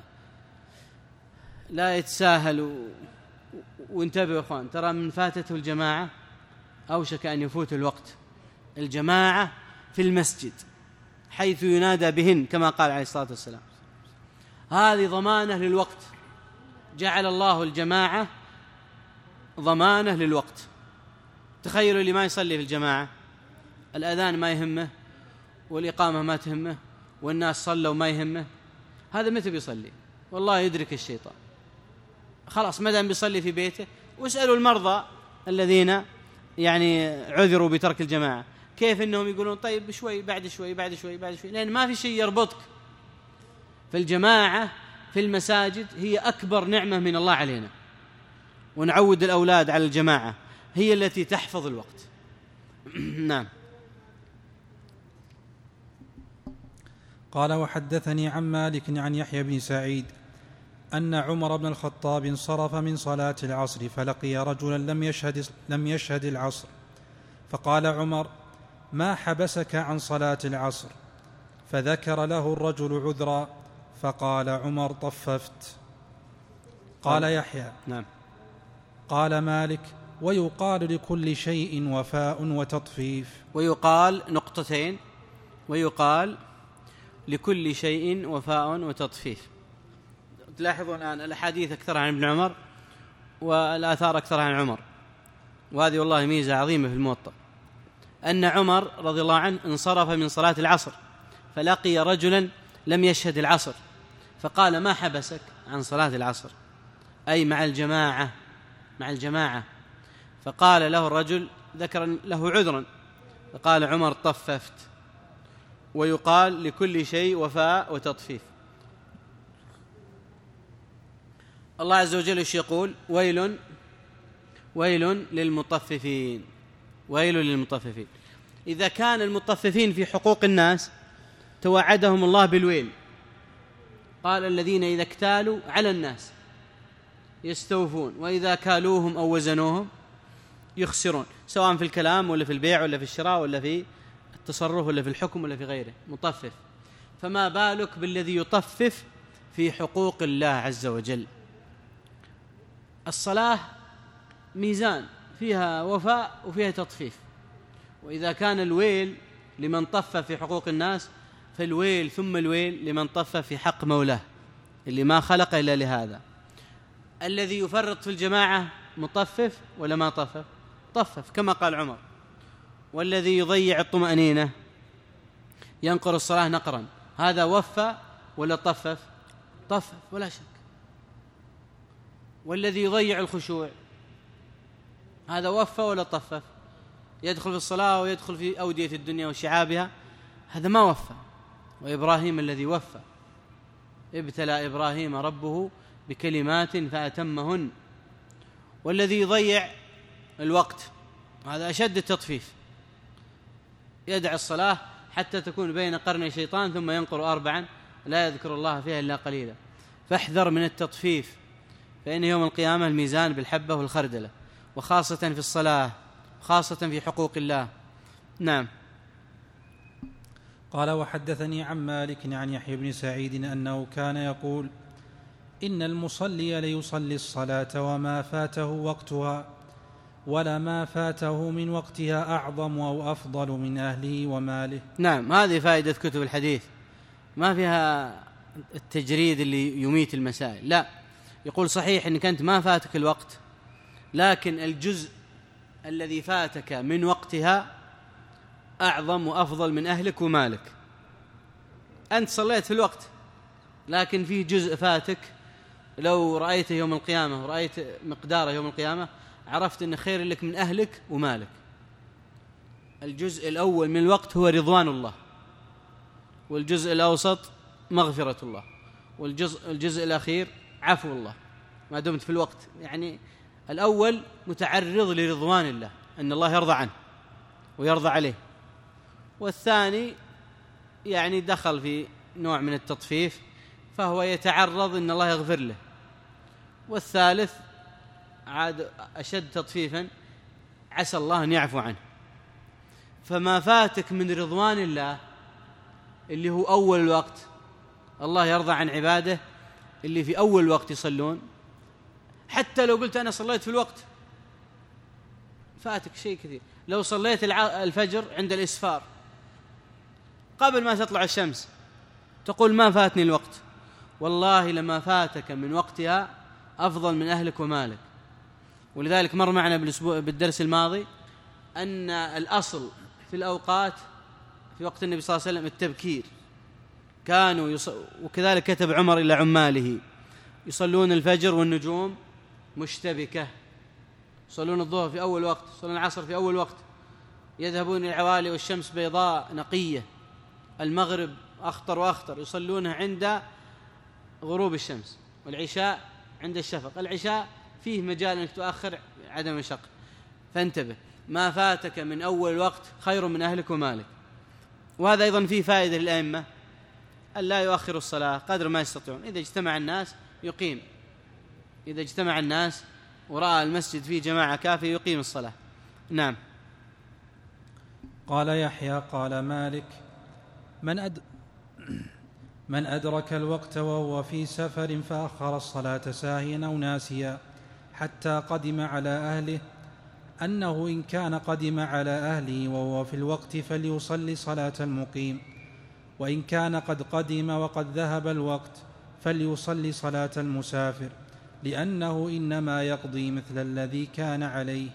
لا يتساهل و... وانتبهوا أخوان، ترى من فاتته الجماعة أوشك أن يفوت الوقت. الجماعة في المسجد حيث ينادى بهن كما قال عليه الصلاة والسلام، هذه ضمانة للوقت. جعل الله الجماعة ضمانة للوقت. تخيلوا اللي ما يصلي في الجماعة، الأذان ما يهمه والإقامة ما تهمه والناس صلوا ما يهمه، هذا متى بيصلي؟ والله يدرك الشيطان. خلاص ما دام بيصلي في بيته. واسألوا المرضى الذين يعني عذروا بترك الجماعة كيف إنهم يقولون طيب شوي بعد شوي بعد شوي بعد شوي، لأن ما في شيء يربطك. فالجماعة في المساجد هي أكبر نعمة من الله علينا، ونعود الأولاد على الجماعة، هي التي تحفظ الوقت. نعم. قال: وحدثني عن مالك عن يحيى بن سعيد أن عمر بن الخطاب انصرف من صلاة العصر فلقي رجلا لم يشهد, لم يشهد العصر، فقال عمر: ما حبسك عن صلاة العصر؟ فذكر له الرجل عذرا، فقال عمر: طففت. قال يحيى: نعم. قال مالك: ويقال لكل شيء وفاء وتطفيف. ويقال نقطتين: ويقال لكل شيء وفاء وتطفيف. تلاحظون الآن الأحاديث أكثر عن ابن عمر والآثار أكثر عن عمر، وهذه والله ميزة عظيمة في الموطأ، أن عمر رضي الله عنه انصرف من صلاة العصر فلقي رجلا لم يشهد العصر، فقال: ما حبسك عن صلاة العصر؟ أي مع الجماعة، مع الجماعة. فقال له الرجل، ذكر له عذرا، فقال عمر: طففت. ويقال لكل شيء وفاء وتطفيف. الله عز وجل ايش يقول؟ ويل ويل للمطففين، ويل للمطففين. إذا كان المطففين في حقوق الناس توعدهم الله بالويل، قال: الذين إذا اكتالوا على الناس يستوفون وإذا كالوهم أو وزنوهم يخسرون، سواء في الكلام ولا في البيع ولا في الشراء ولا في التصرف ولا في الحكم ولا في غيره، مطفف. فما بالك بالذي يطفف في حقوق الله عز وجل؟ الصلاة ميزان فيها وفاء وفيها تطفيف، وإذا كان الويل لمن طفف في حقوق الناس فالويل ثم الويل لمن طفف في حق مولاه اللي ما خلق إلا لهذا. الذي يفرط في الجماعة مطفف ولا ما طفف؟ طفف كما قال عمر. والذي يضيع الطمأنينة ينقر الصلاة نقرا، هذا وفى ولا طفف؟ طفف ولا شك. والذي يضيع الخشوع هذا وفى ولا طفف؟ يدخل في الصلاة ويدخل في أودية الدنيا وشعابها، هذا ما وفى. وإبراهيم الذي وفى، ابتلى إبراهيم ربه بكلمات فأتمهن. والذي يضيع الوقت هذا أشد التطفيف، يدع الصلاة حتى تكون بين قرني شيطان ثم ينقر أربعا لا يذكر الله فيها إلا قليلا. فاحذر من التطفيف، فإن يوم القيامة الميزان بالحبة والخردلة، وخاصة في الصلاة، خاصة في حقوق الله. نعم. قال وحدثني عن مالك عن يحيى بن سعيد أنه كان يقول إن المصلي ليصلي الصلاة وما فاته وقتها ولما فاته من وقتها أعظم أو أفضل من أهله وماله. نعم، هذه فائدة كتب الحديث، ما فيها التجريد اللي يميت المسائل، لا، يقول صحيح أنك أنت ما فاتك الوقت، لكن الجزء الذي فاتك من وقتها أعظم وأفضل من أهلك ومالك. أنت صليت في الوقت، لكن فيه جزء فاتك لو رأيته يوم القيامة ورأيت مقداره يوم القيامة عرفت أن خير لك من أهلك ومالك. الجزء الأول من الوقت هو رضوان الله، والجزء الأوسط مغفرة الله، والجزء الجزء الأخير عفو الله ما دمت في الوقت. يعني الأول متعرض لرضوان الله، أن الله يرضى عنه ويرضى عليه، والثاني يعني دخل في نوع من التطفيف فهو يتعرض أن الله يغفر له، والثالث عاد أشد تطفيفا عسى الله أن يعفو عنه. فما فاتك من رضوان الله اللي هو أول الوقت، الله يرضى عن عباده اللي في أول وقت يصلون، حتى لو قلت أنا صليت في الوقت فاتك شيء كثير. لو صليت الفجر عند الإسفار قبل ما تطلع الشمس تقول ما فاتني الوقت، والله لما فاتك من وقتها أفضل من أهلك ومالك. ولذلك مر معنا بالأسبوع بالدرس الماضي أن الأصل في الأوقات في وقت النبي صلى الله عليه وسلم التبكير، كانوا يص... وكذلك كتب عمر إلى عماله يصلون الفجر والنجوم مشتبكة، يصلون الظهر في أول وقت، يصلون العصر في أول وقت، يذهبون إلى العوالي والشمس بيضاء نقية، المغرب أخطر وأخطر يصلونها عند غروب الشمس، والعشاء عند الشفق. العشاء فيه مجال أنك تؤخر عدم الشق، فانتبه، ما فاتك من أول وقت خير من أهلك ومالك. وهذا أيضا فيه فائدة للأئمة أن لا يؤخروا الصلاة قدر ما يستطيعون. إذا اجتمع الناس يقيم، إذا اجتمع الناس ورأى المسجد فيه جماعة كافية يقيم الصلاة. نعم. قال يحيى قال مالك من أد من أدرك الوقت وهو في سفر فأخر الصلاة ساهيا أو ناسيا حتى قدم على أهله، أنه إن كان قدم على أهله وهو في الوقت فليصلي صلاة المقيم، وإن كان قد قدم وقد ذهب الوقت فليصلي صلاة المسافر، لأنه إنما يقضي مثل الذي كان عليه.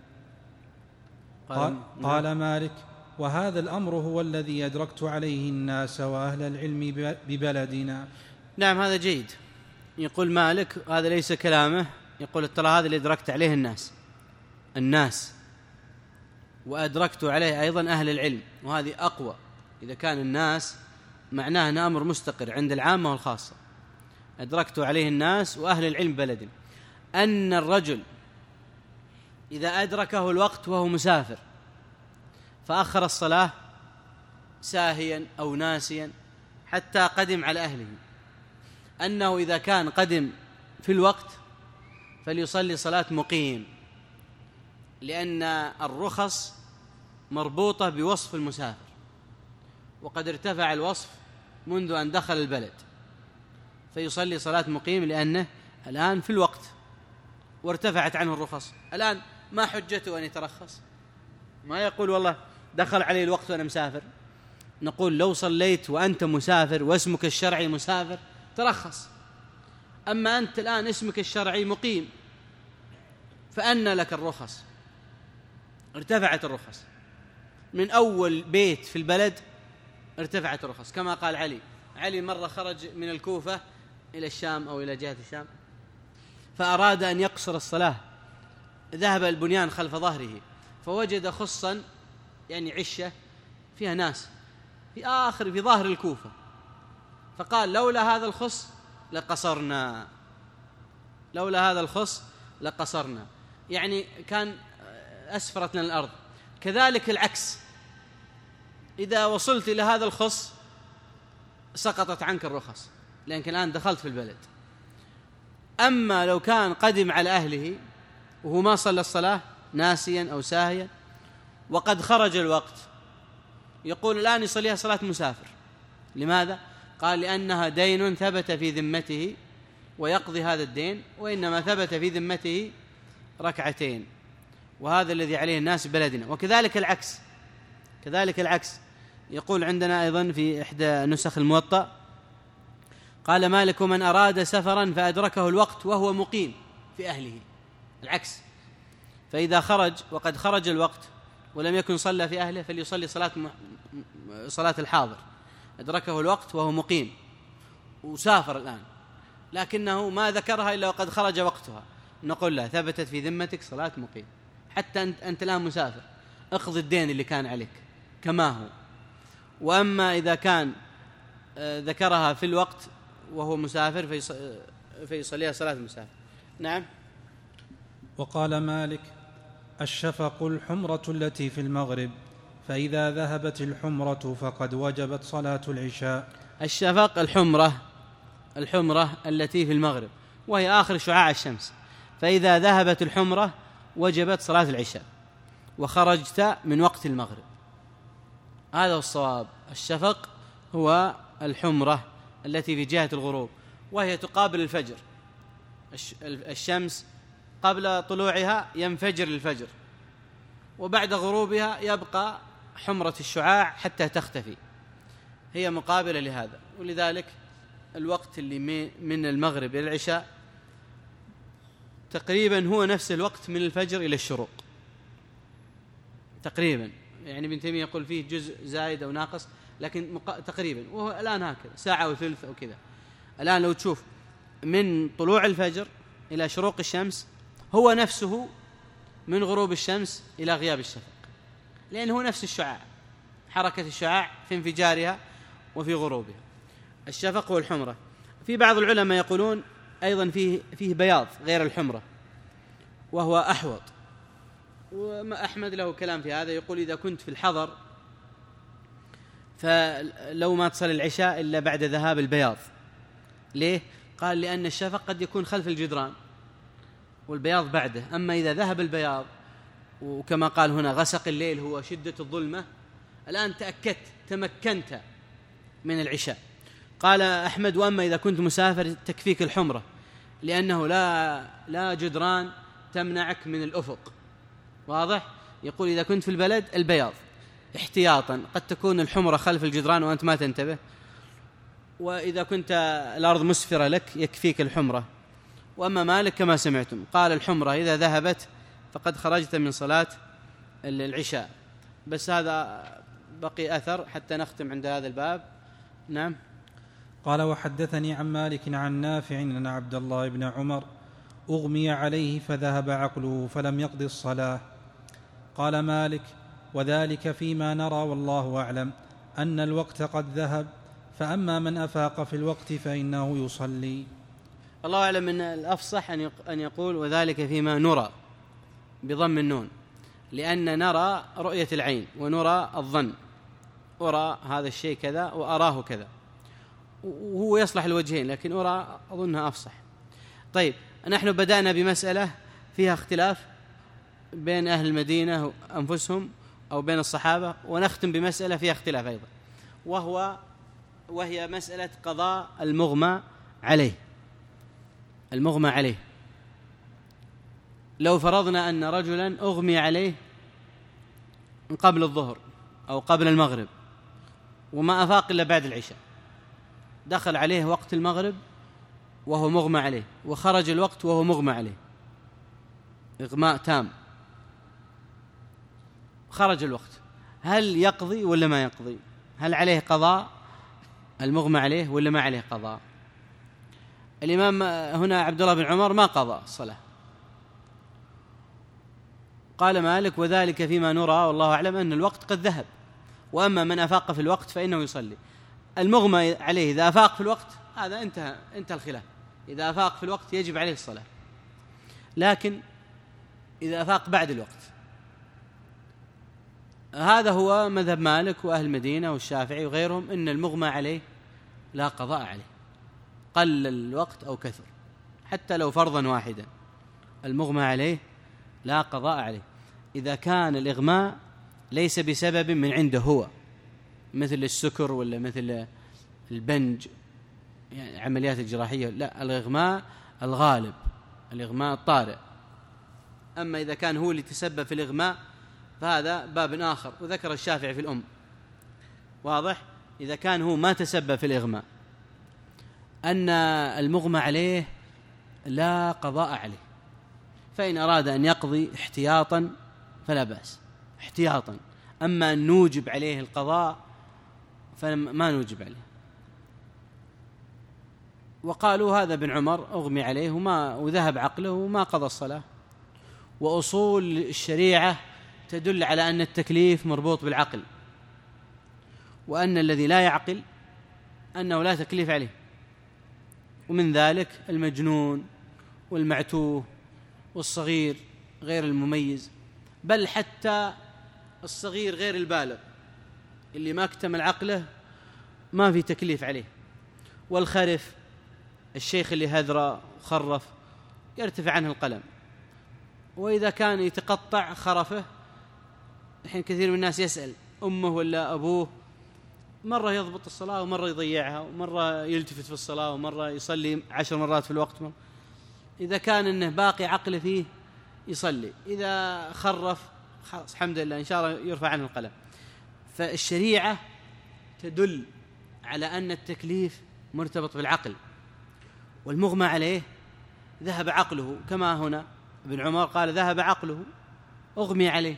قال, قال مالك وهذا الأمر هو الذي أدركت عليه الناس وأهل العلم ببلدنا. نعم، هذا جيد. يقول مالك هذا ليس كلامه، يقول ترى هذا اللي أدركت عليه الناس الناس وأدركت عليه أيضا أهل العلم، وهذه أقوى. إذا كان الناس معناه أن أمر مستقر عند العامة والخاصة. أدركت عليه الناس وأهل العلم بلد، أن الرجل إذا أدركه الوقت وهو مسافر فأخر الصلاة ساهيا أو ناسيا حتى قدم على أهله، أنه إذا كان قدم في الوقت فليصلي صلاة مقيم، لأن الرخص مربوطة بوصف المسافر، وقد ارتفع الوصف منذ أن دخل البلد، فيصلي صلاة مقيم لأنه الآن في الوقت وارتفعت عنه الرخص. الآن ما حجته أن يترخص؟ ما يقول والله دخل علي الوقت وأنا مسافر. نقول لو صليت وأنت مسافر واسمك الشرعي مسافر ترخص، أما أنت الآن اسمك الشرعي مقيم فأن لك الرخص، ارتفعت الرخص من أول بيت في البلد، ارتفعت الرخص. كما قال علي علي مرة خرج من الكوفة إلى الشام أو إلى جهة الشام فأراد أن يقصر الصلاة، ذهب البنيان خلف ظهره فوجد خصا يعني عشة فيها ناس في آخر في ظاهر الكوفة، فقال لولا هذا الخص لقصرنا، لولا هذا الخص لقصرنا، يعني كان أسفرت لنا الأرض. كذلك العكس، إذا وصلت إلى هذا الخص سقطت عنك الرخص لأنك الآن دخلت في البلد. أما لو كان قدم على أهله وهو ما صلى الصلاة ناسيا أو ساهيا وقد خرج الوقت يقول الآن يصليها صلاة مسافر. لماذا؟ قال لأنها دين ثبت في ذمته ويقضي هذا الدين، وإنما ثبت في ذمته ركعتين، وهذا الذي عليه الناس بلدنا. وكذلك العكس، كذلك العكس يقول عندنا أيضا في إحدى نسخ الموطأ قال مالك: من أراد سفرا فأدركه الوقت وهو مقيم في أهله. العكس، فإذا خرج وقد خرج الوقت ولم يكن صلى في أهله فليصلي صلاة صلاة الحاضر، أدركه الوقت وهو مقيم وسافر الآن لكنه ما ذكرها إلا وقد خرج وقتها، نقول له ثبتت في ذمتك صلاة مقيم، حتى أنت, أنت الآن مسافر، اقضي الدين اللي كان عليك كما هو. وأما إذا كان ذكرها في الوقت وهو مسافر فيصليها صلاة المسافر. نعم. وقال مالك: الشفق الحمرة التي في المغرب، فإذا ذهبت الحمرة فقد وجبت صلاة العشاء. الشفق الحمرة، الحمرة التي في المغرب وهي آخر شعاع الشمس، فإذا ذهبت الحمرة وجبت صلاة العشاء وخرجت من وقت المغرب. هذا هو الصواب. الشفق هو الحمرة التي في جهة الغروب، وهي تقابل الفجر. الشمس قبل طلوعها ينفجر الفجر، وبعد غروبها يبقى حمرة الشعاع حتى تختفي، هي مقابلة لهذا. ولذلك الوقت اللي من المغرب إلى العشاء تقريبا هو نفس الوقت من الفجر إلى الشروق تقريبا، يعني ابن تيمية يقول فيه جزء زائد أو ناقص، لكن مق... تقريبا، وهو الآن هكذا ساعة وثلث أو كذا. الآن لو تشوف من طلوع الفجر إلى شروق الشمس هو نفسه من غروب الشمس إلى غياب الشفق، لأنه هو نفس الشعاع، حركة الشعاع في انفجارها وفي غروبها. الشفق والحمرة. في بعض العلماء يقولون أيضا فيه, فيه بياض غير الحمرة وهو أحوط، وأحمد له كلام في هذا، يقول إذا كنت في الحضر فلو ما تصل العشاء إلا بعد ذهاب البياض. ليه؟ قال لأن الشفق قد يكون خلف الجدران والبياض بعده، أما إذا ذهب البياض وكما قال هنا غسق الليل هو شدة الظلمة، الآن تأكدت تمكنت من العشاء. قال أحمد: وأما إذا كنت مسافر تكفيك الحمرة، لأنه لا لا جدران تمنعك من الأفق. واضح؟ يقول إذا كنت في البلد البياض احتياطا، قد تكون الحمرة خلف الجدران وأنت ما تنتبه، وإذا كنت الأرض مسفرة لك يكفيك الحمرة. وأما مالك كما سمعتم قال الحمرة إذا ذهبت فقد خرجت من صلاة العشاء. بس هذا بقي أثر حتى نختم عند هذا الباب. نعم. قال: وحدثني عن مالك عن نافع أن عبد الله بن عمر أغمي عليه فذهب عقله فلم يقض الصلاة. قال مالك: وذلك فيما نرى والله أعلم أن الوقت قد ذهب، فأما من أفاق في الوقت فإنه يصلي. الله أعلم أن الأفصح أن يقول وذلك فيما نرى بضم النون، لأن نرى رؤية العين ونرى الظن، أرى هذا الشيء كذا وأراه كذا، وهو يصلح الوجهين، لكن أرى أظنها أفصح. طيب، نحن بدأنا بمسألة فيها اختلاف بين أهل المدينة أنفسهم أو بين الصحابة، ونختم بمسألة فيها اختلاف أيضا، وهو وهي مسألة قضاء المغمى عليه. المغمى عليه لو فرضنا أن رجلا أغمي عليه قبل الظهر أو قبل المغرب وما أفاق إلا بعد العشاء، دخل عليه وقت المغرب وهو مغمى عليه، وخرج الوقت وهو مغمى عليه، إغماء تام، خرج الوقت، هل يقضي ولا ما يقضي؟ هل عليه قضاء المغمى عليه ولا ما عليه قضاء؟ الإمام هنا عبد الله بن عمر ما قضى الصلاة. قال مالك: وذلك فيما نرى والله أعلم أن الوقت قد ذهب، وأما من أفاق في الوقت فإنه يصلي. المغمى عليه إذا أفاق في الوقت هذا انتهى انتهى الخلاف، إذا أفاق في الوقت يجب عليه الصلاة، لكن إذا أفاق بعد الوقت، هذا هو مذهب مالك وأهل المدينة والشافعي وغيرهم، إن المغمى عليه لا قضاء عليه، قل الوقت أو كثر، حتى لو فرضا واحدا المغمى عليه لا قضاء عليه، إذا كان الإغماء ليس بسبب من عنده هو، مثل السكر ولا مثل البنج، يعني عمليات الجراحية، لا، الإغماء الغالب، الإغماء الطارئ. أما إذا كان هو اللي تسبب في الإغماء فهذا باب آخر، وذكر الشافعي في الأم، واضح. إذا كان هو ما تسبب في الإغماء أن المغمى عليه لا قضاء عليه، فإن أراد أن يقضي احتياطا فلا بأس احتياطا، أما أن نوجب عليه القضاء فما نوجب عليه. وقالوا هذا بن عمر أغمي عليه وما وذهب عقله وما قضى الصلاة. وأصول الشريعة تدل على أن التكليف مربوط بالعقل، وأن الذي لا يعقل أنه لا تكليف عليه، ومن ذلك المجنون والمعتوه والصغير غير المميز، بل حتى الصغير غير البالغ اللي ما اكتمل عقله ما في تكليف عليه. والخرف، الشيخ اللي هذر خرف يرتفع عنه القلم، وإذا كان يتقطع خرفه، الحين كثير من الناس يسأل أمه ولا أبوه، مرة يضبط الصلاة ومرة يضيعها، ومرة يلتفت في الصلاة ومرة يصلي عشر مرات في الوقت. مرة إذا كان إنه باقي عقل فيه يصلي، إذا خرف خلاص الحمد لله إن شاء الله يرفع عنه القلم. فالشريعة تدل على أن التكليف مرتبط بالعقل، والمغمى عليه ذهب عقله، كما هنا ابن عمر قال ذهب عقله أغمي عليه،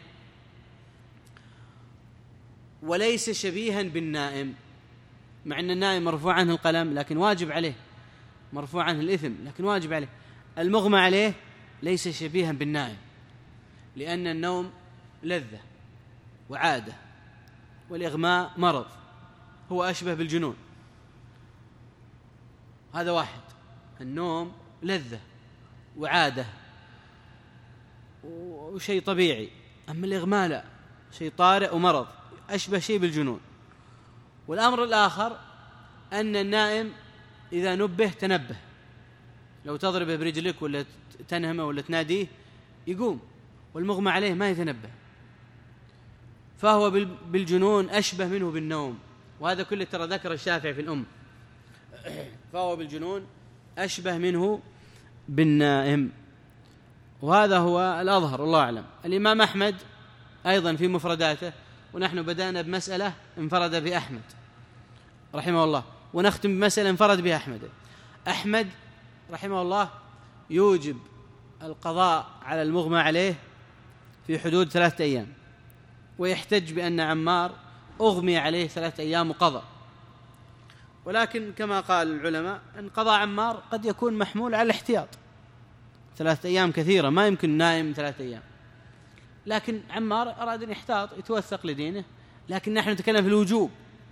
وليس شبيها بالنائم، مع أن النائم مرفوع عنه القلم لكن واجب عليه، مرفوع عنه الإثم لكن واجب عليه. المغمى عليه ليس شبيها بالنائم، لأن النوم لذة وعادة، والإغماء مرض، هو أشبه بالجنون. هذا واحد، النوم لذة وعادة وشيء طبيعي، أما الإغماء لا، شيء طارئ ومرض، أشبه شيء بالجنون. والأمر الآخر أن النائم إذا نبه تنبه، لو تضربه برجلك ولا تنهمه ولا تناديه يقوم، والمغمى عليه ما يتنبه، فهو بالجنون أشبه منه بالنوم. وهذا كله ترى ذكر الشافعي في الأم، فهو بالجنون أشبه منه بالنائم، وهذا هو الأظهر والله أعلم. الإمام أحمد أيضا في مفرداته، ونحن بدأنا بمسألة انفرد بأحمد رحمه الله، ونختم بمسألة انفرد بها أحمد. أحمد رحمه الله يوجب القضاء على المغمى عليه في حدود ثلاثة أيام، ويحتج بأن عمار أغمي عليه ثلاثة أيام وقضى. ولكن كما قال العلماء أن قضاء عمار قد يكون محمول على الاحتياط، ثلاثة أيام كثيرة، ما يمكن نائم ثلاثة أيام، لكن عمار أراد أن يحتاط يتوثق لدينه. لكن نحن نتكلم في الوجوب،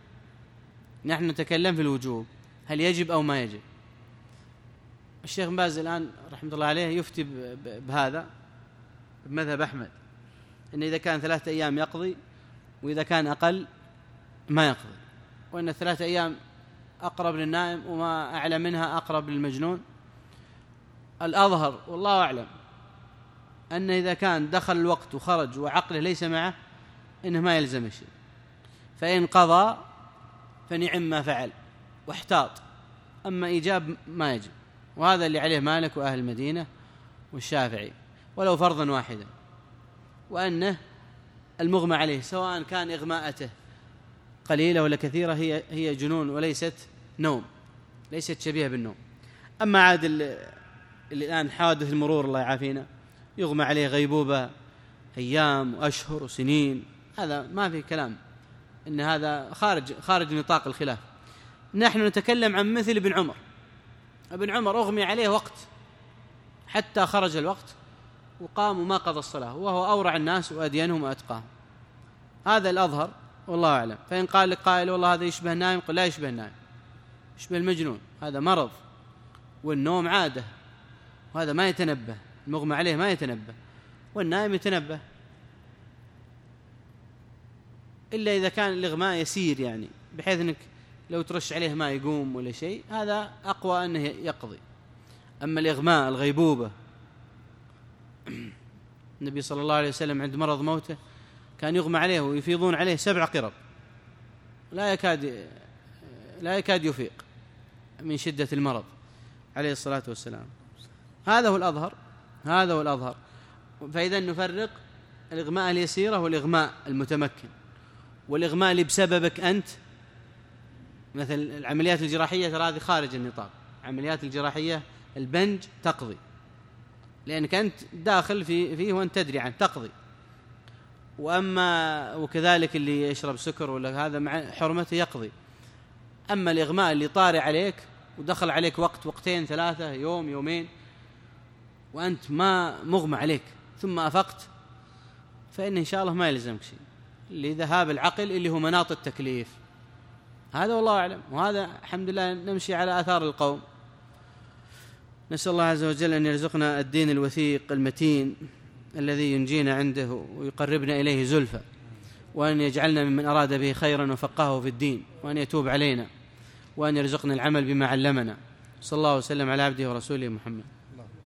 نحن نتكلم في الوجوب، هل يجب أو ما يجب. الشيخ بن باز الآن رحمة الله عليه يفتي بهذا بمذهب أحمد، إن إذا كان ثلاثة أيام يقضي، وإذا كان أقل ما يقضي، وإن الثلاثة أيام أقرب للنائم وما أعلى منها أقرب للمجنون. الأظهر والله أعلم أن إذا كان دخل الوقت وخرج وعقله ليس معه إنه ما يلزم شيء، فإن قضى فنعم ما فعل واحتاط، أما إيجاب ما يجب. وهذا اللي عليه مالك وأهل المدينة والشافعي، ولو فرضا واحدا، وأنه المغمى عليه سواء كان إغماءته قليلة ولا كثيرة هي هي جنون وليست نوم، ليست شبيهة بالنوم. أما عاد اللي الآن حادث المرور الله يعافينا يغمى عليه غيبوبة أيام وأشهر وسنين، هذا ما في كلام، إن هذا خارج خارج نطاق الخلاف. نحن نتكلم عن مثل ابن عمر. ابن عمر أغمي عليه وقت حتى خرج الوقت وقام وما قضى الصلاة، وهو أورع الناس وأدينهم وأتقاهم. هذا الأظهر والله أعلم. فإن قال لك قائل والله هذا يشبه النائم، قل لا يشبه النائم، يشبه المجنون، هذا مرض، والنوم عادة، وهذا ما يتنبه، المغمى عليه ما يتنبه، والنائم يتنبه، إلا إذا كان الإغماء يسير، يعني بحيث أنك لو ترش عليه ما يقوم ولا شيء، هذا أقوى أنه يقضي. أما الإغماء الغيبوبة، النبي صلى الله عليه وسلم عند مرض موته كان يغمى عليه ويفيضون عليه سبع قرب، لا يكاد لا يكاد يفيق من شدة المرض عليه الصلاة والسلام. هذا هو الأظهر هذا هو الأظهر فإذا نفرق الإغماء اليسيرة والإغماء المتمكن. والإغماء اللي بسببك أنت مثل العمليات الجراحية ترى هذه خارج النطاق. عمليات الجراحية البنج تقضي لأنك أنت داخل في فيه وأنت تدري عنه تقضي. وأما وكذلك اللي يشرب سكر ولا هذا مع حرمته يقضي. أما الإغماء اللي طارئ عليك ودخل عليك وقت وقتين ثلاثة يوم يومين وأنت ما مغمى عليك ثم أفقت فإن إن شاء الله ما يلزمك شيء لذهاب العقل اللي هو مناط التكليف. هذا والله أعلم. وهذا الحمد لله نمشي على آثار القوم. نسأل الله عز وجل أن يرزقنا الدين الوثيق المتين الذي ينجينا عنده ويقربنا إليه زلفى، وأن يجعلنا ممن أراد به خيرا وفقهه في الدين، وأن يتوب علينا، وأن يرزقنا العمل بما علمنا. صلى الله وسلم على عبده ورسوله محمد.